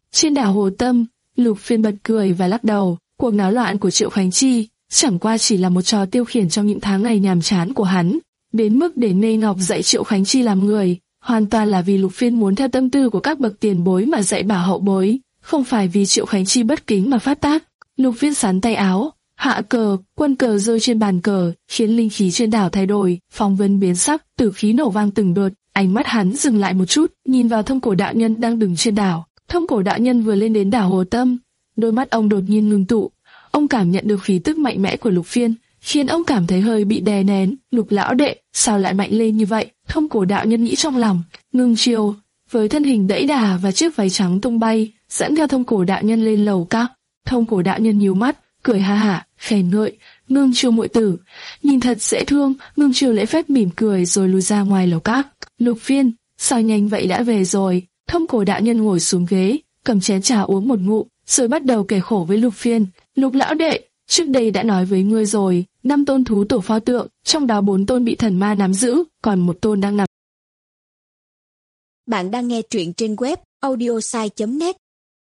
Trên đảo Hồ Tâm, Lục Phiên bật cười và lắc đầu. Cuộc náo loạn của Triệu Khánh Chi chẳng qua chỉ là một trò tiêu khiển trong những tháng ngày nhàm chán của hắn. Đến mức để Nê Ngọc dạy Triệu Khánh Chi làm người, hoàn toàn là vì Lục Phiên muốn theo tâm tư của các bậc tiền bối mà dạy bảo hậu bối, không phải vì Triệu Khánh Chi bất kính mà phát tác. Lục Phiên sắn tay áo, hạ cờ, quân cờ rơi trên bàn cờ, khiến linh khí trên đảo thay đổi, phong vân biến sắc, tử khí nổ vang từng đợt. Ánh mắt hắn dừng lại một chút, nhìn vào Thông Cổ đạo nhân đang đứng trên đảo. Thông Cổ đạo nhân vừa lên đến đảo Hồ Tâm, đôi mắt ông đột nhiên ngưng tụ. Ông cảm nhận được khí tức mạnh mẽ của Lục Phiên, khiến ông cảm thấy hơi bị đè nén. Lục lão đệ, sao lại mạnh lên như vậy? Thông Cổ đạo nhân nghĩ trong lòng. Ngưng Chiêu, với thân hình đẫy đà và chiếc váy trắng tung bay, dẫn theo Thông Cổ đạo nhân lên lầu các. Thông Cổ đạo nhân nhíu mắt, cười ha hả, khen ngợi, Ngưng Chiêu muội tử, nhìn thật dễ thương. Ngưng Chiêu lễ phép mỉm cười rồi lùi ra ngoài lầu các. Lục Phiên, sao nhanh vậy đã về rồi? Thông Cổ đạo nhân ngồi xuống ghế, cầm chén trà uống một ngụm, rồi bắt đầu kể khổ với Lục Phiên. Lục lão đệ, trước đây đã nói với ngươi rồi, năm tôn thú tổ pho tượng, trong đó bốn tôn bị thần ma nắm giữ, còn một tôn đang nằm.
Bạn đang nghe truyện trên web audiosai chấm net.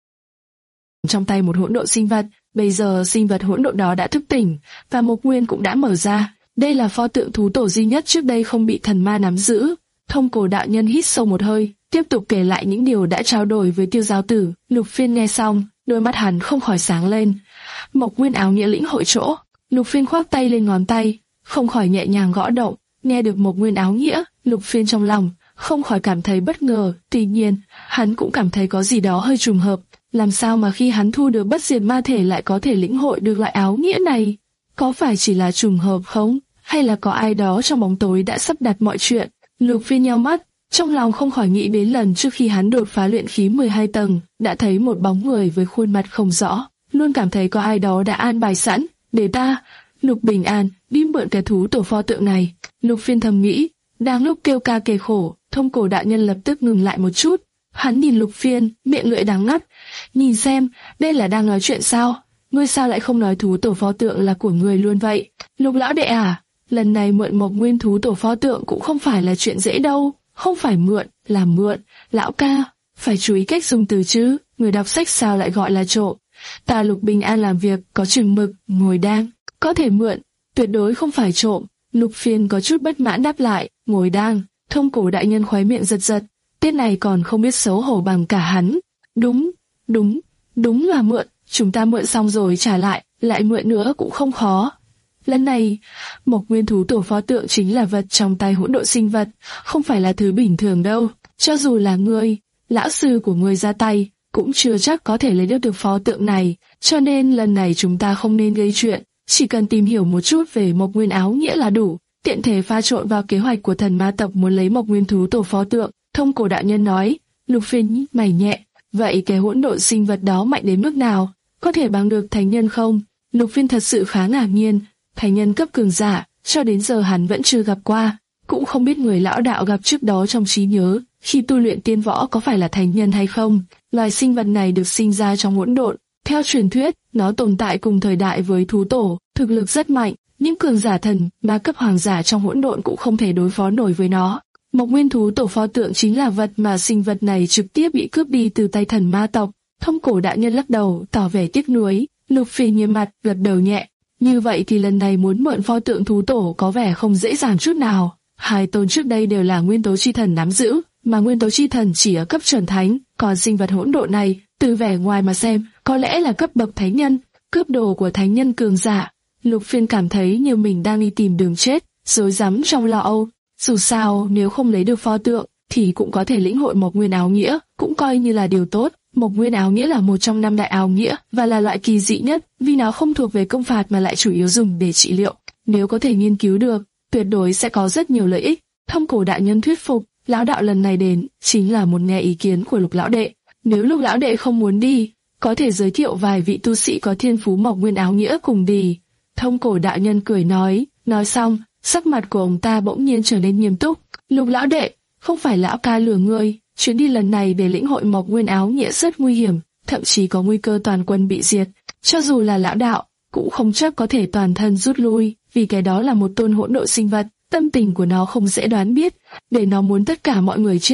Trong tay một hỗn độn sinh vật, bây giờ sinh vật hỗn độn đó đã thức tỉnh, và Mộc Nguyên cũng đã mở ra. Đây là pho tượng thú tổ duy nhất trước đây không bị thần ma nắm giữ. Thông Cổ đạo nhân hít sâu một hơi, tiếp tục kể lại những điều đã trao đổi với Tiêu Giao Tử. Lục Phiên nghe xong, đôi mắt hắn không khỏi sáng lên. Mộc Nguyên áo nghĩa lĩnh hội chỗ. Lục Phiên khoác tay lên ngón tay, không khỏi nhẹ nhàng gõ động. Nghe được Mộc Nguyên áo nghĩa, Lục Phiên trong lòng không khỏi cảm thấy bất ngờ. Tuy nhiên, hắn cũng cảm thấy có gì đó hơi trùng hợp. Làm sao mà khi hắn thu được bất diệt ma thể lại có thể lĩnh hội được loại áo nghĩa này? Có phải chỉ là trùng hợp không? Hay là có ai đó trong bóng tối đã sắp đặt mọi chuyện? Lục Phiên nheo mắt, trong lòng không khỏi nghĩ đến lần trước khi hắn đột phá luyện khí mười hai tầng, đã thấy một bóng người với khuôn mặt không rõ, luôn cảm thấy có ai đó đã an bài sẵn, để ta, Lục Bình An, đi mượn cái thú tổ pho tượng này. Lục Phiên thầm nghĩ, đang lúc kêu ca kề khổ, Thông Cổ đạo nhân lập tức ngừng lại một chút. Hắn nhìn Lục Phiên, miệng lưỡi đắng ngắt, nhìn xem, đây là đang nói chuyện sao? Ngươi sao lại không nói thú tổ pho tượng là của ngươi luôn vậy? Lục lão đệ à, lần này mượn Mộc Nguyên thú tổ pho tượng cũng không phải là chuyện dễ đâu. Không phải mượn, là mượn. Lão ca, phải chú ý cách dùng từ chứ. Người đọc sách sao lại gọi là trộm? Ta Lục Bình An làm việc có chừng mực, ngồi đang. Có thể mượn, tuyệt đối không phải trộm. Lục Phiên có chút bất mãn đáp lại, ngồi đang. Thông Cổ đại nhân khóe miệng giật giật. Tiết này còn không biết xấu hổ bằng cả hắn. Đúng, đúng, đúng là mượn. Chúng ta mượn xong rồi trả lại, lại mượn nữa cũng không khó. Lần này, Mộc Nguyên thú tổ pho tượng chính là vật trong tay hỗn độn sinh vật, không phải là thứ bình thường đâu. Cho dù là ngươi, lão sư của ngươi ra tay, cũng chưa chắc có thể lấy được được pho tượng này. Cho nên lần này chúng ta không nên gây chuyện, chỉ cần tìm hiểu một chút về Mộc Nguyên áo nghĩa là đủ. Tiện thể pha trộn vào kế hoạch của thần ma tộc muốn lấy Mộc Nguyên thú tổ pho tượng. Thông Cổ đạo nhân nói. Lục Phiên mày nhẹ, vậy cái hỗn độn sinh vật đó mạnh đến mức nào? Có thể bằng được thánh nhân không? Lục Phiên thật sự khá ngạc nhiên. Thánh nhân cấp cường giả, cho đến giờ hắn vẫn chưa gặp qua, cũng không biết người lão đạo gặp trước đó trong trí nhớ, khi tu luyện tiên võ có phải là thánh nhân hay không. Loài sinh vật này được sinh ra trong hỗn độn, theo truyền thuyết, nó tồn tại cùng thời đại với thú tổ, thực lực rất mạnh, những cường giả thần, ma cấp hoàng giả trong hỗn độn cũng không thể đối phó nổi với nó. Mộc Nguyên thú tổ pho tượng chính là vật mà sinh vật này trực tiếp bị cướp đi từ tay thần ma tộc. Thông Cổ đạo nhân lắc đầu, tỏ vẻ tiếc nuối. Lục Phiên nghiêm mặt, gật đầu nhẹ. Như vậy thì lần này muốn mượn pho tượng thú tổ có vẻ không dễ dàng chút nào. Hai tôn trước đây đều là nguyên tố chi thần nắm giữ, mà nguyên tố chi thần chỉ ở cấp chuẩn thánh, còn sinh vật hỗn độn này, từ vẻ ngoài mà xem, có lẽ là cấp bậc thánh nhân, cướp đồ của thánh nhân cường giả. Lục Phiên cảm thấy như mình đang đi tìm đường chết, rối rắm trong lo âu. Dù sao, nếu không lấy được pho tượng, thì cũng có thể lĩnh hội Mộc Nguyên áo nghĩa, cũng coi như là điều tốt. Mộc Nguyên áo nghĩa là một trong năm đại áo nghĩa và là loại kỳ dị nhất, vì nó không thuộc về công phạt mà lại chủ yếu dùng để trị liệu. Nếu có thể nghiên cứu được, tuyệt đối sẽ có rất nhiều lợi ích. Thông Cổ đại nhân thuyết phục, lão đạo lần này đến chính là một nghe ý kiến của Lục lão đệ. Nếu Lục lão đệ không muốn đi, có thể giới thiệu vài vị tu sĩ có thiên phú Mộc Nguyên áo nghĩa cùng đi. Thông Cổ đại nhân cười nói, nói xong, sắc mặt của ông ta bỗng nhiên trở nên nghiêm túc. Lục lão đệ, không phải lão ca lừa ngươi. Chuyến đi lần này để lĩnh hội Mộc Nguyên áo nghĩa rất nguy hiểm, thậm chí có nguy cơ toàn quân bị diệt. Cho dù là lão đạo, cũng không chắc có thể toàn thân rút lui, vì cái đó là một tôn hỗn độn sinh vật, tâm tình của nó không dễ đoán biết, để nó muốn tất cả mọi người chết,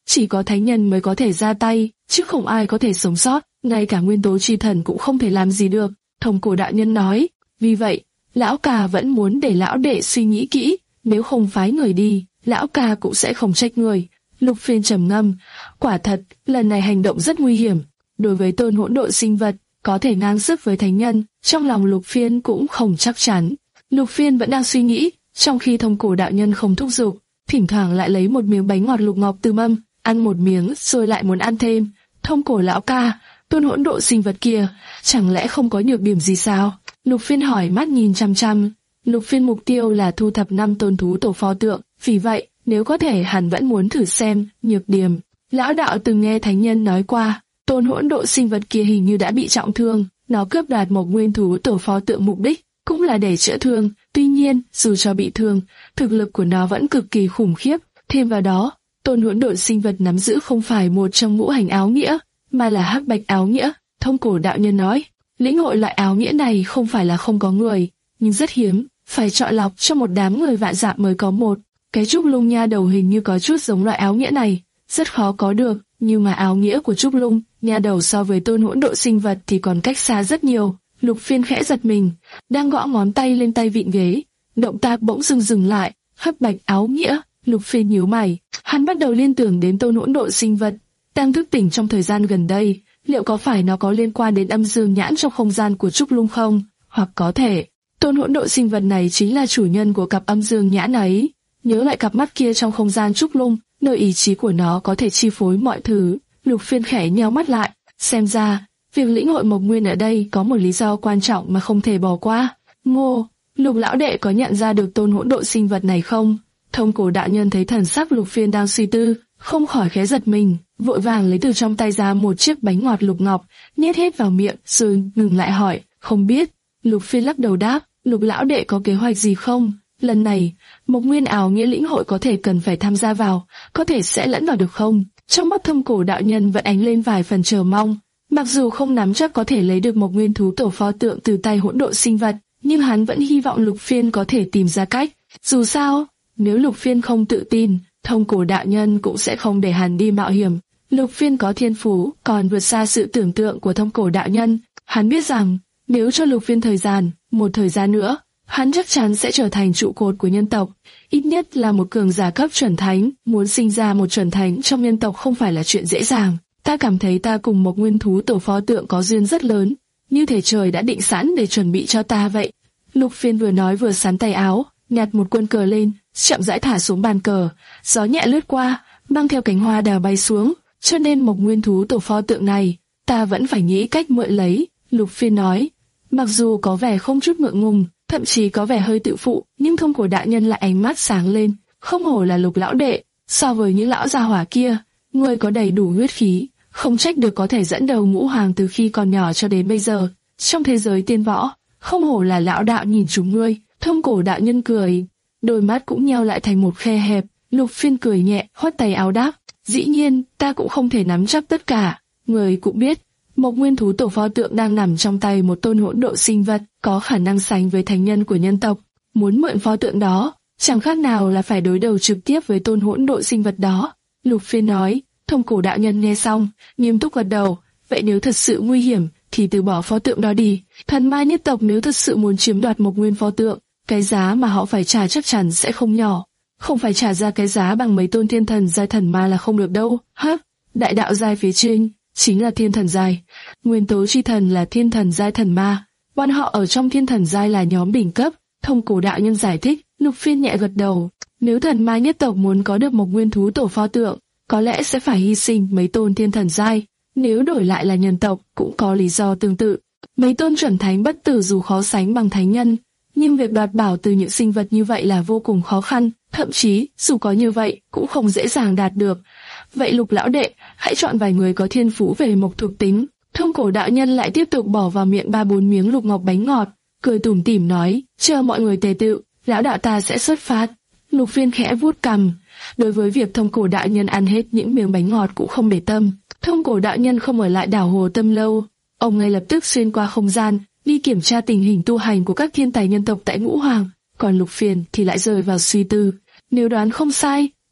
chỉ có thánh nhân mới có thể ra tay, chứ không ai có thể sống sót, ngay cả nguyên tố chi thần cũng không thể làm gì được. Thông cổ đạo nhân nói, vì vậy, lão ca vẫn muốn để lão đệ suy nghĩ kỹ, nếu không phái người đi, lão ca cũng sẽ không trách người. Lục Phiên trầm ngâm, quả thật, lần này hành động rất nguy hiểm. Đối với tôn hỗn độn sinh vật, có thể ngang sức với thánh nhân, trong lòng Lục Phiên cũng không chắc chắn. Lục Phiên vẫn đang suy nghĩ, trong khi thông cổ đạo nhân không thúc giục, thỉnh thoảng lại lấy một miếng bánh ngọt lục ngọc từ mâm, ăn một miếng rồi lại muốn ăn thêm. Thông cổ lão ca, tôn hỗn độn sinh vật kia, chẳng lẽ không có nhược điểm gì sao? Lục Phiên hỏi, mắt nhìn chăm chăm. Lục Phiên mục tiêu là thu thập năm tôn thú tổ pho tượng, vì vậy, nếu có thể hắn vẫn muốn thử xem nhược điểm. Lão đạo từng nghe thánh nhân nói qua, tôn hỗn độn sinh vật kia hình như đã bị trọng thương, nó cướp đoạt một nguyên thú tổ pho tượng mục đích cũng là để chữa thương. Tuy nhiên, dù cho bị thương, thực lực của nó vẫn cực kỳ khủng khiếp. Thêm vào đó, tôn hỗn độn sinh vật nắm giữ không phải một trong ngũ hành áo nghĩa, mà là hắc bạch áo nghĩa. Thông cổ đạo nhân nói, lĩnh hội loại áo nghĩa này không phải là không có người, nhưng rất hiếm, phải chọn lọc cho một đám người vạn dặm mới có một. Cái trúc lung nha đầu hình như có chút giống loại áo nghĩa này, rất khó có được, nhưng mà áo nghĩa của trúc lung nha đầu so với tôn hỗn độn sinh vật thì còn cách xa rất nhiều. Lục Phiên khẽ giật mình, đang gõ ngón tay lên tay vịn ghế, động tác bỗng dừng dừng lại. Hắc bạch áo nghĩa. Lục Phiên nhíu mày, hắn bắt đầu liên tưởng đến tôn hỗn độn sinh vật đang thức tỉnh trong thời gian gần đây, liệu có phải nó có liên quan đến âm dương nhãn trong không gian của trúc lung không? Hoặc có thể, tôn hỗn độn sinh vật này chính là chủ nhân của cặp âm dương nhãn ấy. Nhớ lại cặp mắt kia trong không gian trúc lung, nơi ý chí của nó có thể chi phối mọi thứ. Lục Phiên khẽ nheo mắt lại, xem ra việc lĩnh hội mộc nguyên ở đây có một lý do quan trọng mà không thể bỏ qua. Ngô, Lục lão đệ có nhận ra được tôn hỗn độn sinh vật này không? Thông cổ đạo nhân thấy thần sắc Lục Phiên đang suy tư, không khỏi khẽ giật mình, vội vàng lấy từ trong tay ra một chiếc bánh ngọt lục ngọc, nhét hết vào miệng, rồi ngừng lại hỏi, không biết. Lục Phiên lắc đầu đáp, Lục lão đệ có kế hoạch gì không? Lần này, mộc nguyên ảo nghĩa lĩnh hội có thể cần phải tham gia vào, có thể sẽ lẫn vào được không? Trong mắt thông cổ đạo nhân vẫn ánh lên vài phần chờ mong. Mặc dù không nắm chắc có thể lấy được một nguyên thú tổ pho tượng từ tay hỗn độn sinh vật, nhưng hắn vẫn hy vọng Lục Phiên có thể tìm ra cách. Dù sao, nếu Lục Phiên không tự tin, thông cổ đạo nhân cũng sẽ không để hắn đi mạo hiểm. Lục Phiên có thiên phú, còn vượt xa sự tưởng tượng của thông cổ đạo nhân. Hắn biết rằng, nếu cho Lục Phiên thời gian, một thời gian nữa, hắn chắc chắn sẽ trở thành trụ cột của nhân tộc, ít nhất là một cường giả cấp chuẩn thánh. Muốn sinh ra một chuẩn thánh trong nhân tộc không phải là chuyện dễ dàng. Ta cảm thấy ta cùng một nguyên thú tổ pho tượng có duyên rất lớn, như thể trời đã định sẵn để chuẩn bị cho ta vậy. Lục Phiên vừa nói vừa sắn tay áo, nhặt một quân cờ lên, chậm rãi thả xuống bàn cờ. Gió nhẹ lướt qua, mang theo cánh hoa đào bay xuống. Cho nên một nguyên thú tổ pho tượng này, ta vẫn phải nghĩ cách mượn lấy. Lục Phiên nói, mặc dù có vẻ không chút ngượng ngùng, thậm chí có vẻ hơi tự phụ, nhưng thông cổ đạo nhân lại ánh mắt sáng lên. Không hổ là Lục lão đệ, so với những lão gia hỏa kia, người có đầy đủ huyết khí, không trách được có thể dẫn đầu ngũ hoàng từ khi còn nhỏ cho đến bây giờ. Trong thế giới tiên võ, không hổ là lão đạo nhìn chúng ngươi. Thông cổ đạo nhân cười, đôi mắt cũng nheo lại thành một khe hẹp. Lục Phiên cười nhẹ, khoát tay áo đáp, dĩ nhiên, ta cũng không thể nắm chắc tất cả. Người cũng biết, một nguyên thú tổ pho tượng đang nằm trong tay một tôn hỗn độn sinh vật, có khả năng sánh với thánh nhân của nhân tộc. Muốn mượn pho tượng đó, chẳng khác nào là phải đối đầu trực tiếp với tôn hỗn độn sinh vật đó. Lục Phiên nói. Thông cổ đạo nhân nghe xong, nghiêm túc gật đầu. Vậy nếu thật sự nguy hiểm, thì từ bỏ pho tượng đó đi. Thần ma nhất tộc nếu thật sự muốn chiếm đoạt một nguyên pho tượng, cái giá mà họ phải trả chắc chắn sẽ không nhỏ. Không phải trả ra cái giá bằng mấy tôn thiên thần giai thần ma là không được đâu. Hả? Đại đạo giai phía trên chính là thiên thần giai, nguyên tố chi thần là thiên thần giai thần ma. Bọn họ ở trong thiên thần giai là nhóm đỉnh cấp. Thông cổ đạo nhân giải thích. Lục Phiên nhẹ gật đầu. Nếu thần ma nhất tộc muốn có được một nguyên thú tổ pho tượng, có lẽ sẽ phải hy sinh mấy tôn thiên thần giai. Nếu đổi lại là nhân tộc, cũng có lý do tương tự. Mấy tôn chuẩn thánh bất tử dù khó sánh bằng thánh nhân, nhưng việc đoạt bảo từ những sinh vật như vậy là vô cùng khó khăn, thậm chí dù có như vậy cũng không dễ dàng đạt được. Vậy Lục lão đệ, hãy chọn vài người có thiên phú về mộc thuộc tính. Thông cổ đạo nhân lại tiếp tục bỏ vào miệng ba bốn miếng lục ngọc bánh ngọt, cười tủm tỉm nói, chờ mọi người tề tựu, lão đạo ta sẽ xuất phát. Lục Phiên khẽ vuốt cằm. Đối với việc thông cổ đạo nhân ăn hết những miếng bánh ngọt cũng không để tâm. Thông cổ đạo nhân không ở lại đảo Hồ Tâm lâu, ông ngay lập tức xuyên qua không gian, đi kiểm tra tình hình tu hành của các thiên tài nhân tộc tại Ngũ Hoàng. Còn Lục Phiên thì lại rơi vào suy tư. Nếu đoán không sai,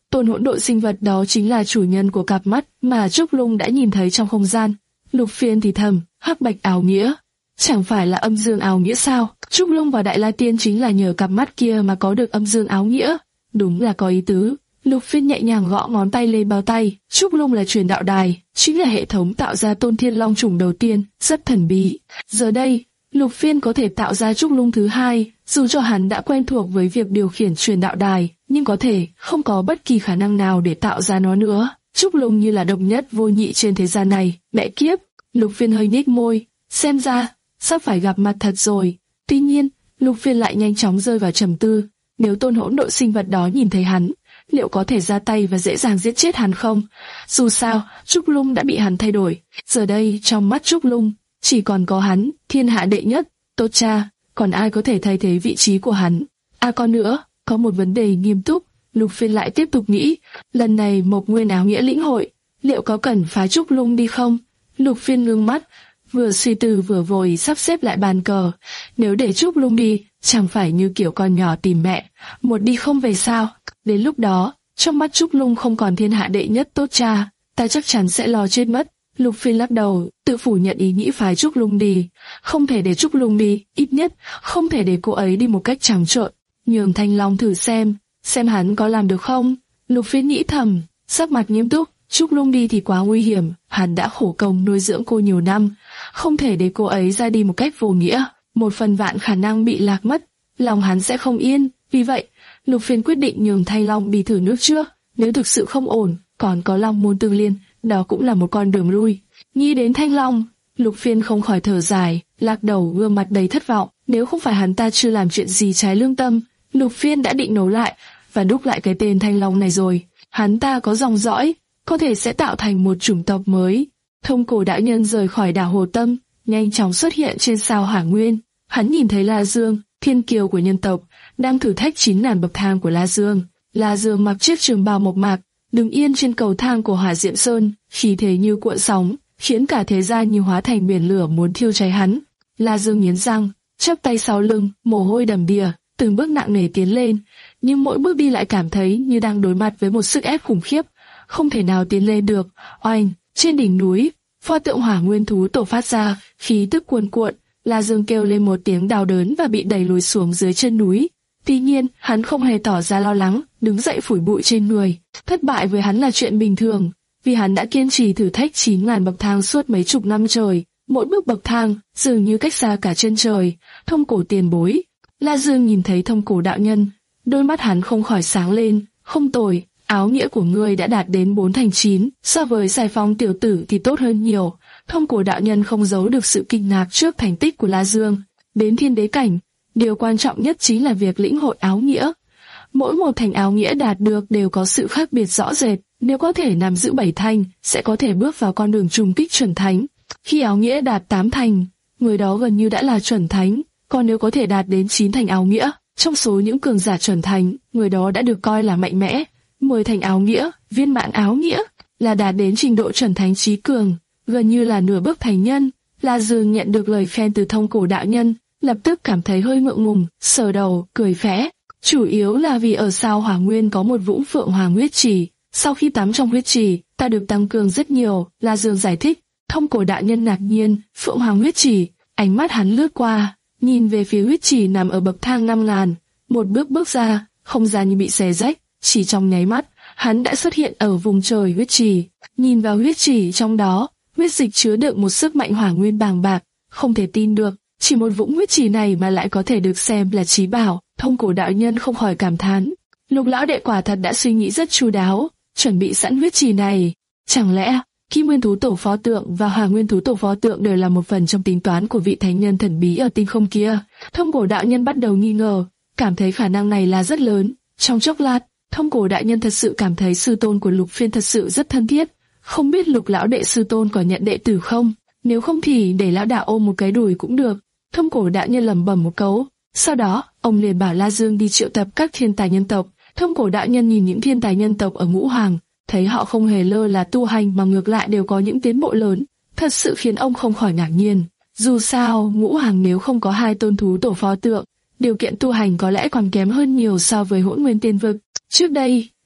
tôn hỗn độn sinh vật đó chính là chủ nhân của cặp mắt mà Trúc Lung đã nhìn thấy trong không gian. Lục Phiên thì thầm, hắc bạch áo nghĩa, chẳng phải là âm dương áo nghĩa sao? Trúc Lung và Đại La Tiên chính là nhờ cặp mắt kia mà có được âm dương áo nghĩa, đúng là có ý tứ. Lục Phiên nhẹ nhàng gõ ngón tay lên bao tay. Trúc Lung là truyền đạo đài, chính là hệ thống tạo ra tôn thiên long trùng đầu tiên, rất thần bí. Giờ đây, Lục Phiên có thể tạo ra Trúc Lung thứ hai, dù cho hắn đã quen thuộc với việc điều khiển truyền đạo đài, nhưng có thể không có bất kỳ khả năng nào để tạo ra nó nữa. Trúc Lung như là độc nhất vô nhị trên thế gian này. Mẹ kiếp! Lục Phiên hơi nhếch môi, xem ra sắp phải gặp mặt thật rồi. Tuy nhiên, Lục Phiên lại nhanh chóng rơi vào trầm tư. Nếu tôn hỗn độn sinh vật đó nhìn thấy hắn, liệu có thể ra tay và dễ dàng giết chết hắn không? Dù sao, Trúc Lung đã bị hắn thay đổi. Giờ đây, trong mắt Trúc Lung, chỉ còn có hắn, thiên hạ đệ nhất, tốt cha, còn ai có thể thay thế vị trí của hắn? À còn nữa, có một vấn đề nghiêm túc, Lục Phiên lại tiếp tục nghĩ, lần này Mộc Nguyên áo nghĩa lĩnh hội, liệu có cần phái Trúc Lung đi không? Lục Phiên ngưng mắt, vừa suy tư vừa vội sắp xếp lại bàn cờ. Nếu để Trúc Lung đi, chẳng phải như kiểu con nhỏ tìm mẹ, một đi không về sao? Đến lúc đó, trong mắt Trúc Lung không còn thiên hạ đệ nhất tốt cha, ta chắc chắn sẽ lo chết mất. Lục Phiên lắc đầu, tự phủ nhận ý nghĩ phái Trúc Lung đi. Không thể để Trúc Lung đi, ít nhất không thể để cô ấy đi một cách trắng trợn. Nhường Thanh Long thử xem, xem hắn có làm được không. Lục Phiên nghĩ thầm, sắc mặt nghiêm túc. Trúc Lung đi thì quá nguy hiểm, hắn đã khổ công nuôi dưỡng cô nhiều năm, không thể để cô ấy ra đi một cách vô nghĩa, một phần vạn khả năng bị lạc mất, lòng hắn sẽ không yên. Vì vậy, Lục Phiên quyết định nhường Thanh Long đi thử nước trước, nếu thực sự không ổn, còn có Long Môn Tương Liên, đó cũng là một con đường lui. Nghĩ đến Thanh Long, Lục Phiên không khỏi thở dài, lắc đầu, gương mặt đầy thất vọng. Nếu không phải hắn ta chưa làm chuyện gì trái lương tâm, Lục Phiên đã định nấu lại và đúc lại cái tên Thanh Long này rồi. Hắn ta có dòng dõi, có thể sẽ tạo thành một chủng tộc mới. Thông Cổ đạo nhân rời khỏi đảo Hồ Tâm, nhanh chóng xuất hiện trên sao Hỏa Nguyên. Hắn nhìn thấy La Dương, thiên kiều của nhân tộc, đang thử thách chín ngàn bậc thang của La Dương. La Dương mặc chiếc trường bào mộc mạc, đứng yên trên cầu thang của Hỏa Diệm Sơn, khí thế như cuộn sóng, khiến cả thế gian như hóa thành biển lửa muốn thiêu cháy hắn. La Dương nghiến răng, chắp tay sau lưng, mồ hôi đầm đìa, từng bước nặng nề tiến lên, nhưng mỗi bước đi lại cảm thấy như đang đối mặt với một sức ép khủng khiếp, không thể nào tiến lên được. Oanh, trên đỉnh núi, pho tượng Hỏa Nguyên thú tổ phát ra khí tức cuồn cuộn. La Dương kêu lên một tiếng đau đớn và bị đẩy lùi xuống dưới chân núi. Tuy nhiên, hắn không hề tỏ ra lo lắng, đứng dậy phủi bụi trên người. Thất bại với hắn là chuyện bình thường, vì hắn đã kiên trì thử thách chín ngàn bậc thang suốt mấy chục năm trời. Mỗi bước bậc thang dường như cách xa cả chân trời. Thông Cổ tiền bối. La Dương nhìn thấy Thông Cổ đạo nhân, đôi mắt hắn không khỏi sáng lên. Không tồi, áo nghĩa của ngươi đã đạt đến bốn thành chín, so với Giải Phong tiểu tử thì tốt hơn nhiều. Thông Cổ đạo nhân không giấu được sự kinh ngạc trước thành tích của La Dương. Đến thiên đế cảnh, điều quan trọng nhất chính là việc lĩnh hội áo nghĩa. Mỗi một thành áo nghĩa đạt được đều có sự khác biệt rõ rệt. Nếu có thể nắm giữ bảy thành, sẽ có thể bước vào con đường trùng kích chuẩn thánh. Khi áo nghĩa đạt tám thành, người đó gần như đã là chuẩn thánh. Còn nếu có thể đạt đến chín thành áo nghĩa, trong số những cường giả chuẩn thánh, người đó đã được coi là mạnh mẽ. mười thành áo nghĩa, viên mãn áo nghĩa, là đạt đến trình độ chuẩn thánh trí cường, gần như là nửa bước thành nhân. La Dương nhận được lời khen từ Thông Cổ đạo nhân, lập tức cảm thấy hơi ngượng ngùng, sờ đầu, cười khẽ. Chủ yếu là vì ở sao Hỏa Nguyên có một vũng Phượng Hoàng huyết trì. Sau khi tắm trong huyết trì, ta được tăng cường rất nhiều, La Dương giải thích. Thông Cổ đạo nhân ngạc nhiên, Phượng Hoàng huyết trì, ánh mắt hắn lướt qua, nhìn về phía huyết trì nằm ở bậc thang năm ngàn. Một bước bước ra, không gian như bị xé rách, chỉ trong nháy mắt, hắn đã xuất hiện ở vùng trời huyết trì. Nhìn vào huyết trì trong đó, huyết dịch chứa đựng một sức mạnh hỏa nguyên bàng bạc, không thể tin được, chỉ một vũng huyết trì này mà lại có thể được xem là trí bảo. Thông Cổ đạo nhân không khỏi cảm thán, Lục lão đệ quả thật đã suy nghĩ rất chu đáo, chuẩn bị sẵn huyết trì này. Chẳng lẽ Kim Nguyên thú tổ pho tượng và Hỏa Nguyên thú tổ pho tượng đều là một phần trong tính toán của vị thánh nhân thần bí ở tinh không kia? Thông Cổ đạo nhân bắt đầu nghi ngờ, cảm thấy khả năng này là rất lớn. Trong chốc lát, Thông Cổ đạo nhân thật sự cảm thấy sư tôn của Lục Phiên thật sự rất thân thiết. Không biết Lục lão đệ sư tôn có nhận đệ tử không? Nếu không thì để lão đạo ôm một cái đùi cũng được. Thông Cổ đạo nhân lẩm bẩm một câu. Sau đó, ông liền bảo La Dương đi triệu tập các thiên tài nhân tộc. Thông Cổ đạo nhân nhìn những thiên tài nhân tộc ở Ngũ Hoàng, thấy họ không hề lơ là tu hành mà ngược lại đều có những tiến bộ lớn, thật sự khiến ông không khỏi ngạc nhiên. Dù sao, Ngũ Hoàng nếu không có hai tôn thú tổ pho tượng, điều kiện tu hành có lẽ còn kém hơn nhiều so với Hỗn Nguyên Tiên Vực. Trước đây,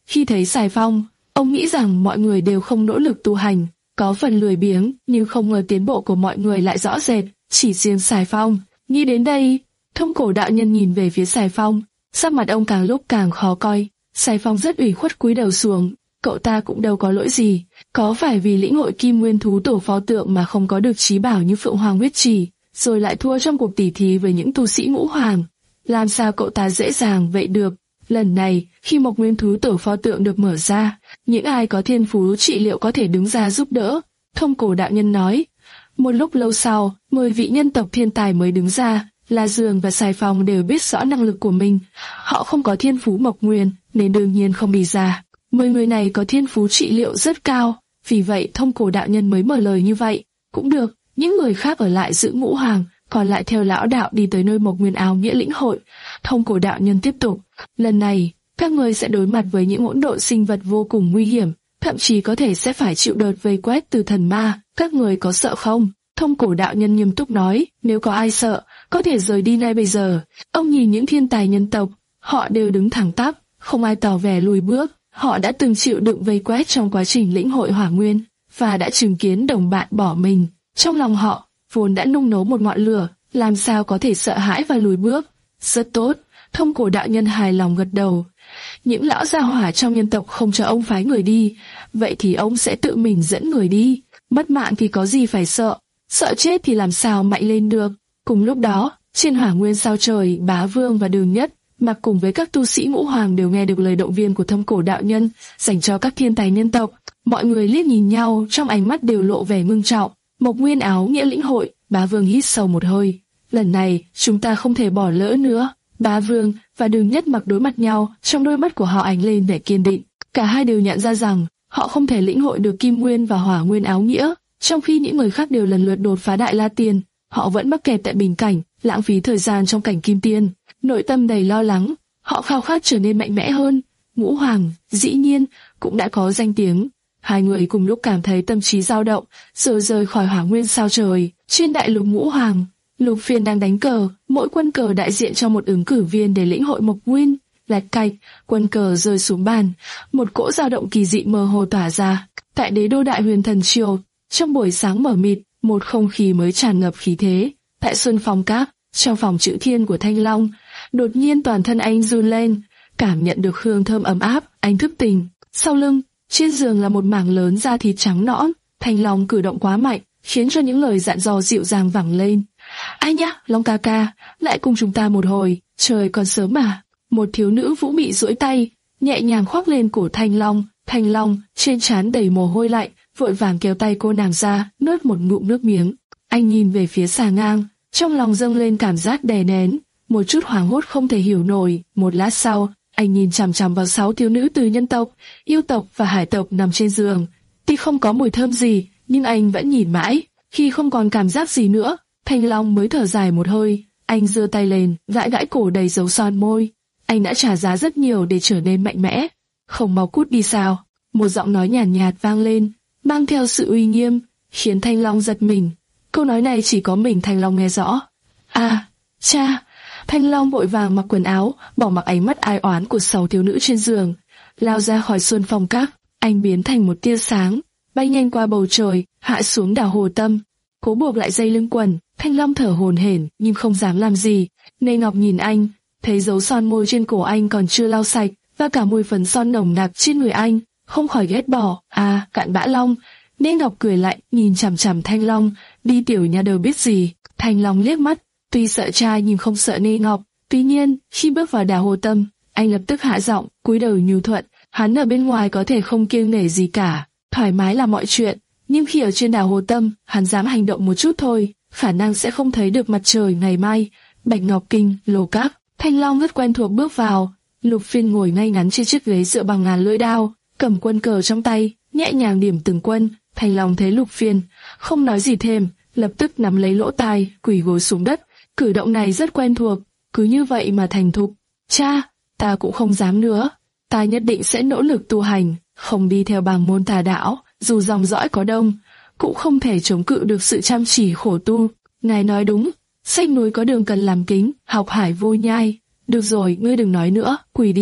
Khi thấy Sài Phong, ông nghĩ rằng mọi người đều không nỗ lực tu hành, có phần lười biếng, nhưng không ngờ tiến bộ của mọi người lại rõ rệt, chỉ riêng Sài Phong. Nghĩ đến đây, Thông Cổ đạo nhân nhìn về phía Sài Phong, sắc mặt ông càng lúc càng khó coi. Sài Phong rất ủy khuất cúi đầu xuống, cậu ta cũng đâu có lỗi gì, có phải vì lĩnh hội Kim Nguyên Thú Tổ pho tượng mà không có được trí bảo như Phượng Hoàng huyết trì, rồi lại thua trong cuộc tỉ thí với những tu sĩ ngũ hoàng? Làm sao cậu ta dễ dàng vậy được? Lần này, khi Mộc Nguyên Thú Tổ pho tượng được mở ra, những ai có thiên phú trị liệu có thể đứng ra giúp đỡ, Thông Cổ đạo nhân nói. Một lúc lâu sau, mười vị nhân tộc thiên tài mới đứng ra. La Dương và Sài Phong đều biết rõ năng lực của mình, họ không có thiên phú Mộc Nguyên, nên đương nhiên không đi ra. Mười người này có thiên phú trị liệu rất cao, vì vậy Thông Cổ đạo nhân mới mở lời như vậy. Cũng được, những người khác ở lại giữ ngũ hoàng, còn lại theo lão đạo đi tới nơi Mộc Nguyên áo nghĩa lĩnh hội. Thông Cổ đạo nhân tiếp tục, lần này, các người sẽ đối mặt với những hỗn độn sinh vật vô cùng nguy hiểm, thậm chí có thể sẽ phải chịu đợt vây quét từ thần ma, các người có sợ không? Thông Cổ đạo nhân nghiêm túc nói, nếu có ai sợ, có thể rời đi ngay bây giờ. Ông nhìn những thiên tài nhân tộc, họ đều đứng thẳng tắp, không ai tỏ vẻ lùi bước. Họ đã từng chịu đựng vây quét trong quá trình lĩnh hội hỏa nguyên, và đã chứng kiến đồng bạn bỏ mình. Trong lòng họ, vốn đã nung nấu một ngọn lửa, làm sao có thể sợ hãi và lùi bước. Rất tốt, Thông Cổ đạo nhân hài lòng gật đầu. Những lão gia hỏa trong nhân tộc không cho ông phái người đi, vậy thì ông sẽ tự mình dẫn người đi. Mất mạng thì có gì phải sợ, sợ chết thì làm sao mạnh lên được. Cùng lúc đó, trên hỏa nguyên sao trời, Bá Vương và Đường Nhất, mà cùng với các tu sĩ ngũ hoàng đều nghe được lời động viên của Thông Cổ đạo nhân dành cho các thiên tài nhân tộc. Mọi người liếc nhìn nhau, trong ánh mắt đều lộ vẻ ngưng trọng. Mộc Nguyên áo nghĩa lĩnh hội, Bá Vương hít sâu một hơi. Lần này, chúng ta không thể bỏ lỡ nữa. Bá Vương và Đường Nhất mặc đối mặt nhau, trong đôi mắt của họ ánh lên vẻ kiên định. Cả hai đều nhận ra rằng họ không thể lĩnh hội được Kim Nguyên và Hỏa Nguyên áo nghĩa, trong khi những người khác đều lần lượt đột phá Đại La Tiên. Họ vẫn mắc kẹt tại bình cảnh, lãng phí thời gian trong cảnh Kim Tiên. Nội tâm đầy lo lắng, họ khao khát trở nên mạnh mẽ hơn. Ngũ Hoàng, dĩ nhiên, cũng đã có danh tiếng. Hai người cùng lúc cảm thấy tâm trí dao động, rồi rời khỏi hỏa nguyên sao trời. Trên đại lục Ngũ Hoàng, Lục Phiên đang đánh cờ, mỗi quân cờ đại diện cho một ứng cử viên để lĩnh hội Mộc Nguyên. Lạch cạch, quân cờ rơi xuống bàn, một cỗ dao động kỳ dị mơ hồ tỏa ra. Tại đế đô Đại Huyền Thần Triều, trong buổi sáng mở mịt, một không khí mới tràn ngập khí thế. Tại Xuân Phong Các, trong phòng chữ thiên của Thanh Long, đột nhiên toàn thân anh run lên, cảm nhận được hương thơm ấm áp, anh thức tỉnh. Sau lưng, trên giường là một mảng lớn da thịt trắng nõn. Thanh Long cử động quá mạnh, khiến cho những lời dặn dò dịu dàng vẳng lên. Ai nhá, Long ca ca, lại cùng chúng ta một hồi, trời còn sớm mà. Một thiếu nữ vũ mị duỗi tay, nhẹ nhàng khoác lên cổ Thanh Long. Thanh Long trên trán đầy mồ hôi lạnh, vội vàng kéo tay cô nàng ra, nuốt một ngụm nước miếng. Anh nhìn về phía xà ngang, trong lòng dâng lên cảm giác đè nén, một chút hoảng hốt không thể hiểu nổi. Một lát sau, anh nhìn chằm chằm vào sáu thiếu nữ từ nhân tộc, yêu tộc và hải tộc nằm trên giường. Tuy không có mùi thơm gì, nhưng anh vẫn nhìn mãi. Khi không còn cảm giác gì nữa, Thanh Long mới thở dài một hơi. Anh giơ tay lên, gãi gãi cổ đầy dấu son môi. Anh đã trả giá rất nhiều để trở nên mạnh mẽ. Không mau cút đi sao? Một giọng nói nhàn nhạt, nhạt vang lên, mang theo sự uy nghiêm, khiến Thanh Long giật mình. Câu nói này chỉ có mình Thanh Long nghe rõ. À, cha! Thanh Long vội vàng mặc quần áo, bỏ mặc ánh mắt ai oán của sáu thiếu nữ trên giường, lao ra khỏi Xuân Phong Các. Anh biến thành một tia sáng, bay nhanh qua bầu trời, hạ xuống đảo Hồ Tâm. Cố buộc lại dây lưng quần, Thanh Long thở hổn hển nhưng không dám làm gì. Nê Ngọc nhìn anh, thấy dấu son môi trên cổ anh còn chưa lau sạch, và cả mùi phấn son nồng nặc trên người anh, không khỏi ghét bỏ. À, cặn bã Long! Nê Ngọc cười lạnh, nhìn chằm chằm Thanh Long, đi tiểu nhà đầu biết gì. Thanh Long liếc mắt, tuy sợ trai nhưng không sợ Nê Ngọc. Tuy nhiên, khi bước vào đảo Hồ Tâm, anh lập tức hạ giọng, cúi đầu nhu thuận. Hắn ở bên ngoài có thể không kiêng nể gì cả, thoải mái là mọi chuyện, nhưng khi ở trên đảo Hồ Tâm, hắn dám hành động một chút thôi, khả năng sẽ không thấy được mặt trời ngày mai. Bạch Ngọc Kinh, Lô Các. Thanh Long rất quen thuộc bước vào. Lục Phiên ngồi ngay ngắn trên chiếc ghế dựa bằng ngàn lưỡi đao, cầm quân cờ trong tay, nhẹ nhàng điểm từng quân. Thanh Long thấy Lục Phiên không nói gì thêm, lập tức nắm lấy lỗ tai, quỳ gối xuống đất. Cử động này rất quen thuộc, cứ như vậy mà thành thục. Cha, ta cũng không dám nữa. Ta nhất định sẽ nỗ lực tu hành, không đi theo bàng môn tà đạo, dù dòng dõi có đông, cũng không thể chống cự được sự chăm chỉ khổ tu. Ngài nói đúng, sách núi có đường cần làm kính, học hải vô nhai. Được rồi, ngươi đừng nói nữa, quỳ đi.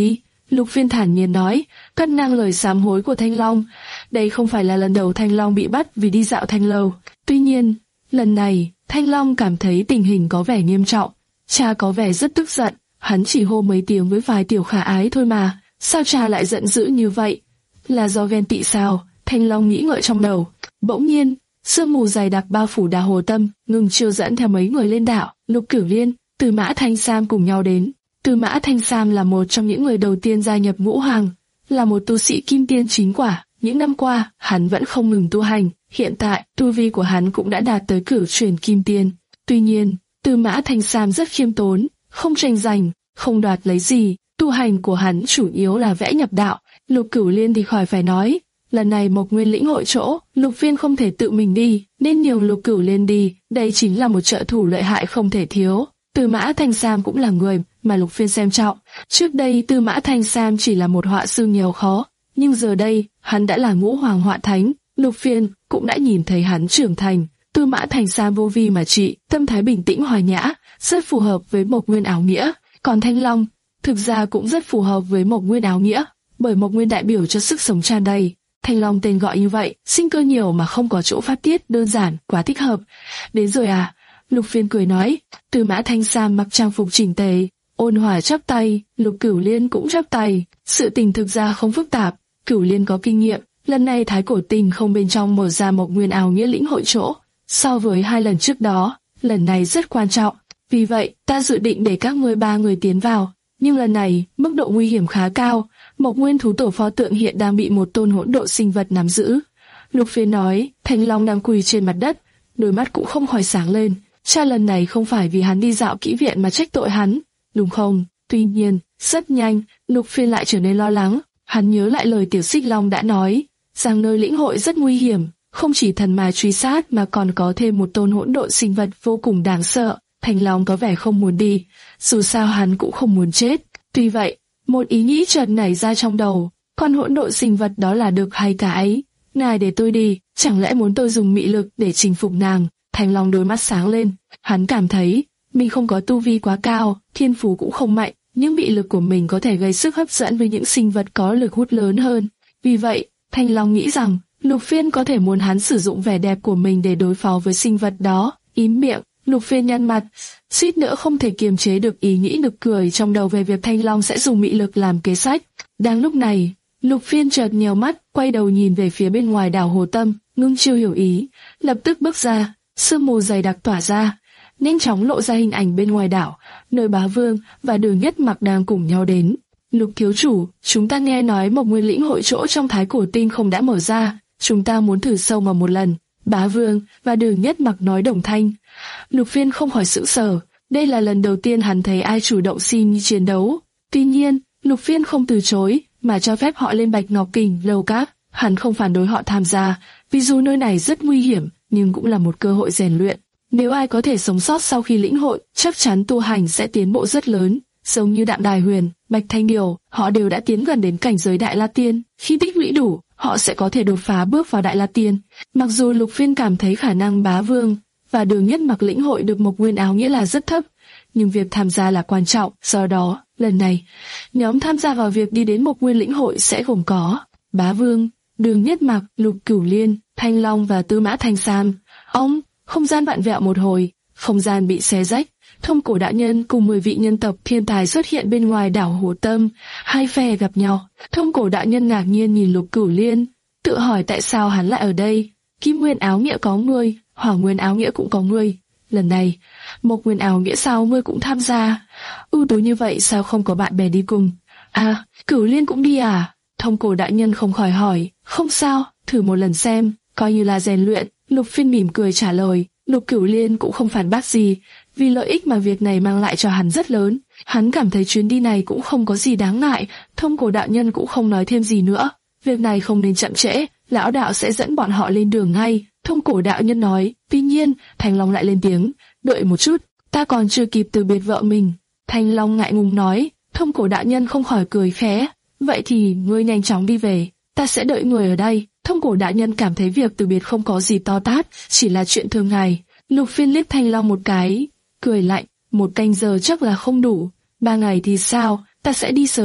Lục Phiên thản nhiên nói, cắt ngang lời sám hối của Thanh Long. Đây không phải là lần đầu Thanh Long bị bắt vì đi dạo thanh lâu. Tuy nhiên, lần này, Thanh Long cảm thấy tình hình có vẻ nghiêm trọng. Cha có vẻ rất tức giận, hắn chỉ hô mấy tiếng với vài tiểu khả ái thôi mà. Sao cha lại giận dữ như vậy? Là do ghen tị sao? Thanh Long nghĩ ngợi trong đầu. Bỗng nhiên, sương mù dày đặc bao phủ Đào Hồ Tâm, ngừng chiêu dẫn theo mấy người lên đảo. Lục Cửu Liên, Tư Mã Thanh Sam cùng nhau đến. Tư Mã Thanh Sam là một trong những người đầu tiên gia nhập ngũ hoàng, là một tu sĩ kim tiên chính quả. Những năm qua, hắn vẫn không ngừng tu hành. Hiện tại, tu vi của hắn cũng đã đạt tới cửu truyền kim tiên. Tuy nhiên, Tư Mã Thanh Sam rất khiêm tốn, không tranh giành, không đoạt lấy gì. Tu hành của hắn chủ yếu là vẽ nhập đạo. Lục Cửu Liên thì khỏi phải nói. Lần này Mộc Nguyên lĩnh hội chỗ, Lục Phiên không thể tự mình đi, nên nhường Lục Cửu Liên đi. Đây chính là một trợ thủ lợi hại không thể thiếu. Tư Mã Thanh Sam cũng là người mà Lục Phiên xem trọng. Trước đây Tư Mã Thanh Sam chỉ là một họa sư nghèo khó, nhưng giờ đây hắn đã là ngũ hoàng họa thánh. Lục Phiên cũng đã nhìn thấy hắn trưởng thành. Tư Mã Thanh Sam vô vi mà trị, tâm thái bình tĩnh hòa nhã, rất phù hợp với Mộc Nguyên áo nghĩa. Còn Thanh Long thực ra cũng rất phù hợp với Mộc Nguyên áo nghĩa, bởi Mộc Nguyên đại biểu cho sức sống tràn đầy. Thanh Long tên gọi như vậy, sinh cơ nhiều mà không có chỗ phát tiết, đơn giản, quá thích hợp. Đến rồi à? Lục Phiên cười nói. Tư Mã Thanh Sam mặc trang phục chỉnh tề, ôn hòa chắp tay, Lục Cửu Liên cũng chắp tay. Sự tình thực ra không phức tạp, Cửu Liên có kinh nghiệm. Lần này Thái Cổ Tình không bên trong mở ra Mộc Nguyên áo nghĩa lĩnh hội chỗ, so với hai lần trước đó, lần này rất quan trọng. Vì vậy, ta dự định để các ngươi ba người tiến vào. Nhưng lần này, mức độ nguy hiểm khá cao. Mộc Nguyên thú tổ pho tượng hiện đang bị một tôn hỗn độn sinh vật nắm giữ. Lục Phiên nói. Thanh Long đang quỳ trên mặt đất, đôi mắt cũng không khỏi sáng lên. Cha lần này không phải vì hắn đi dạo kỹ viện mà trách tội hắn, đúng không? Tuy nhiên, rất nhanh, Lục Phiên lại trở nên lo lắng. Hắn nhớ lại lời Tiểu Xích Long đã nói, rằng nơi lĩnh hội rất nguy hiểm, không chỉ thần ma truy sát mà còn có thêm một tôn hỗn độn sinh vật vô cùng đáng sợ. Thanh Long có vẻ không muốn đi, dù sao hắn cũng không muốn chết. Tuy vậy, một ý nghĩ chợt nảy ra trong đầu, con hỗn độn sinh vật đó là được hay cái? Ngài để tôi đi, chẳng lẽ muốn tôi dùng mị lực để chinh phục nàng? Thanh Long đôi mắt sáng lên, hắn cảm thấy mình không có tu vi quá cao, thiên phú cũng không mạnh, nhưng mị lực của mình có thể gây sức hấp dẫn với những sinh vật có lực hút lớn hơn. Vì vậy, Thanh Long nghĩ rằng Lục Phiên có thể muốn hắn sử dụng vẻ đẹp của mình để đối phó với sinh vật đó. Ím miệng, Lục Phiên nhăn mặt, suýt nữa không thể kiềm chế được ý nghĩ nực cười trong đầu về việc Thanh Long sẽ dùng mị lực làm kế sách. Đang lúc này, Lục Phiên chợt nhèo mắt, quay đầu nhìn về phía bên ngoài đảo Hồ Tâm, ngưng chiêu hiểu ý, lập tức bước ra. Sương mù dày đặc tỏa ra, nhanh chóng lộ ra hình ảnh bên ngoài đảo, nơi Bá Vương và Đường Nhất Mặc đang cùng nhau đến. Lục thiếu chủ, chúng ta nghe nói Mộc Nguyên lĩnh hội chỗ trong Thái Cổ Tinh không đã mở ra, chúng ta muốn thử sâu vào một lần. Bá Vương và Đường Nhất Mặc nói đồng thanh. Lục Phiên không khỏi sững sờ, đây là lần đầu tiên hắn thấy ai chủ động xin chiến đấu. Tuy nhiên, Lục Phiên không từ chối, mà cho phép họ lên Bạch Ngọc Kình Lầu Các. Hắn không phản đối họ tham gia, vì dù nơi này rất nguy hiểm, nhưng cũng là một cơ hội rèn luyện. Nếu ai có thể sống sót sau khi lĩnh hội, chắc chắn tu hành sẽ tiến bộ rất lớn. Giống như Đạm Đài Huyền, Bạch Thanh Điều, họ đều đã tiến gần đến cảnh giới Đại La Tiên. Khi tích lũy đủ, họ sẽ có thể đột phá bước vào Đại La Tiên. Mặc dù Lục Phiên cảm thấy khả năng Bá Vương và Đường Nhất Mặc lĩnh hội được Mộc Nguyên áo nghĩa là rất thấp, nhưng việc tham gia là quan trọng. Do đó, lần này, nhóm tham gia vào việc đi đến Mộc Nguyên lĩnh hội sẽ gồm có Bá Vương, Đường Nhất Mặc, Lục Cửu Liên, Thanh Long và Tư Mã Thanh Sam. Ông, không gian vặn vẹo một hồi, không gian bị xé rách. Thông Cổ đạo nhân cùng mười vị nhân tộc thiên tài xuất hiện bên ngoài đảo Hồ Tâm, hai phe gặp nhau. Thông Cổ đạo nhân ngạc nhiên nhìn Lục Cửu Liên, tự hỏi tại sao hắn lại ở đây. Kim Nguyên áo nghĩa có ngươi, Hỏa Nguyên áo nghĩa cũng có ngươi. Lần này, Mộc Nguyên áo nghĩa sao ngươi cũng tham gia? Ưu tú như vậy sao không có bạn bè đi cùng? À, Cửu Liên cũng đi à? Thông Cổ đạo nhân không khỏi hỏi. Không sao, thử một lần xem, coi như là rèn luyện. Lục Phiên mỉm cười trả lời. Lục Cửu Liên cũng không phản bác gì, vì lợi ích mà việc này mang lại cho hắn rất lớn. Hắn cảm thấy chuyến đi này cũng không có gì đáng ngại. Thông Cổ đạo nhân cũng không nói thêm gì nữa. Việc này không nên chậm trễ, lão đạo sẽ dẫn bọn họ lên đường ngay. Thông Cổ đạo nhân nói. Tuy nhiên, Thanh Long lại lên tiếng. Đợi một chút, ta còn chưa kịp từ biệt vợ mình. Thanh Long ngại ngùng nói. Thông Cổ đạo nhân không khỏi cười khẽ. Vậy thì ngươi nhanh chóng đi về, ta sẽ đợi người ở đây. Thông Cổ đạo nhân cảm thấy việc từ biệt không có gì to tát, chỉ là chuyện thường ngày. Lục Phiên liếc Thanh Long một cái, cười lạnh. Một canh giờ chắc là không đủ. Ba ngày thì sao? Ta sẽ đi sớm.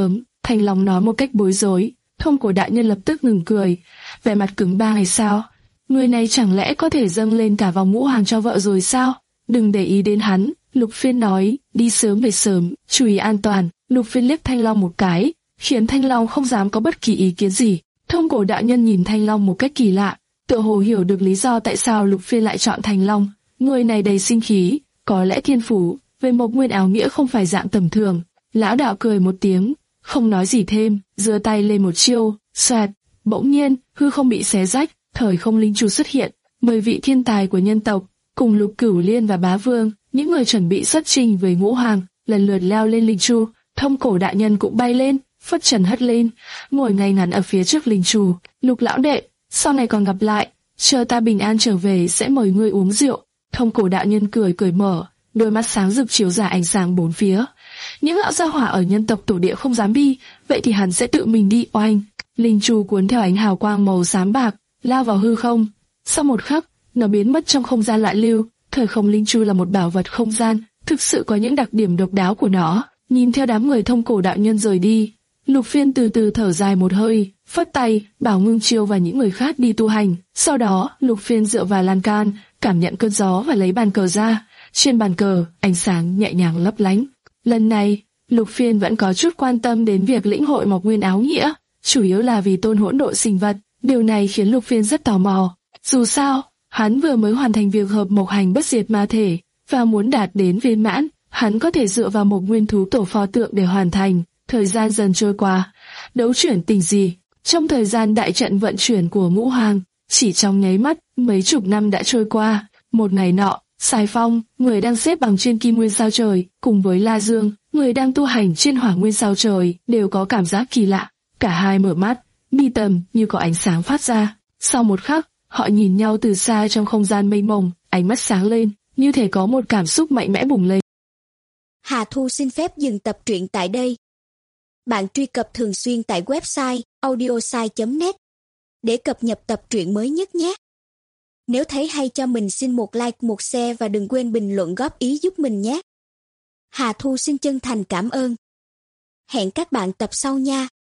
Thanh Long nói một cách bối rối. Thông cổ đại nhân lập tức ngừng cười, vẻ mặt cứng ba hay sao? Người này chẳng lẽ có thể dâng lên cả vòng ngũ hoàng cho vợ rồi sao? Đừng để ý đến hắn, Lục Phiên nói, đi sớm về sớm, chú ý an toàn. Lục Phiên liếc Thanh Long một cái, khiến Thanh Long không dám có bất kỳ ý kiến gì. Thông cổ đại nhân nhìn Thanh Long một cách kỳ lạ, tựa hồ hiểu được lý do tại sao Lục Phiên lại chọn Thanh Long. Người này đầy sinh khí, có lẽ thiên phú về Mộc Nguyên áo nghĩa không phải dạng tầm thường. Lão đạo cười một tiếng, không nói gì thêm, giơ tay lên một chiêu, xoẹt. Bỗng nhiên, hư không bị xé rách, thời không linh chu xuất hiện. Mười vị thiên tài của nhân tộc, cùng Lục Cửu Liên và Bá Vương, những người chuẩn bị xuất trình với ngũ hoàng, lần lượt leo lên linh chu. Thông cổ đại nhân cũng bay lên, phất trần hất lên, ngồi ngay ngắn ở phía trước linh chu. Lục lão đệ, sau này còn gặp lại, chờ ta bình an trở về sẽ mời ngươi uống rượu. Thông cổ đại nhân cười cười mở, đôi mắt sáng rực chiếu ra ánh sáng bốn phía. Những lão gia hỏa ở nhân tộc tổ địa không dám đi, vậy thì hắn sẽ tự mình đi. Oanh, linh chu cuốn theo ánh hào quang màu xám bạc, lao vào hư không. Sau một khắc, nó biến mất trong không gian lại lưu. Thời không linh chu là một bảo vật không gian, thực sự có những đặc điểm độc đáo của nó. Nhìn theo đám người thông cổ đạo nhân rời đi, Lục Phiên từ từ thở dài một hơi, phất tay, bảo Ngưng Chiêu và những người khác đi tu hành. Sau đó, Lục Phiên dựa vào lan can, cảm nhận cơn gió và lấy bàn cờ ra. Trên bàn cờ, ánh sáng nhẹ nhàng lấp lánh. Lần này, Lục Phiên vẫn có chút quan tâm đến việc lĩnh hội Mộc Nguyên áo nghĩa, chủ yếu là vì tôn hỗn độn sinh vật. Điều này khiến Lục Phiên rất tò mò. Dù sao, hắn vừa mới hoàn thành việc hợp Mộc Hành bất diệt ma thể, và muốn đạt đến viên mãn, hắn có thể dựa vào Mộc Nguyên thú tổ pho tượng để hoàn thành. Thời gian dần trôi qua, đấu chuyển tình gì? Trong thời gian đại trận vận chuyển của ngũ hoàng, chỉ trong nháy mắt, mấy chục năm đã trôi qua. Một ngày nọ, Sài Phong, người đang xếp bằng trên Kim Nguyên sao trời, cùng với La Dương, người đang tu hành trên Hỏa Nguyên sao trời, đều có cảm giác kỳ lạ. Cả hai mở mắt, mi tầm như có ánh sáng phát ra. Sau một khắc, họ nhìn nhau từ xa trong không gian mênh mông, ánh mắt sáng lên, như thể có một cảm xúc mạnh mẽ bùng lên.
Hà Thu xin phép dừng tập truyện tại đây. Bạn truy cập thường xuyên tại website audiosai chấm net để cập nhật tập truyện mới nhất nhé. Nếu thấy hay cho mình xin một like, một share và đừng quên bình luận góp ý giúp mình nhé. Hà Thu xin chân thành cảm ơn. Hẹn các bạn tập sau nha.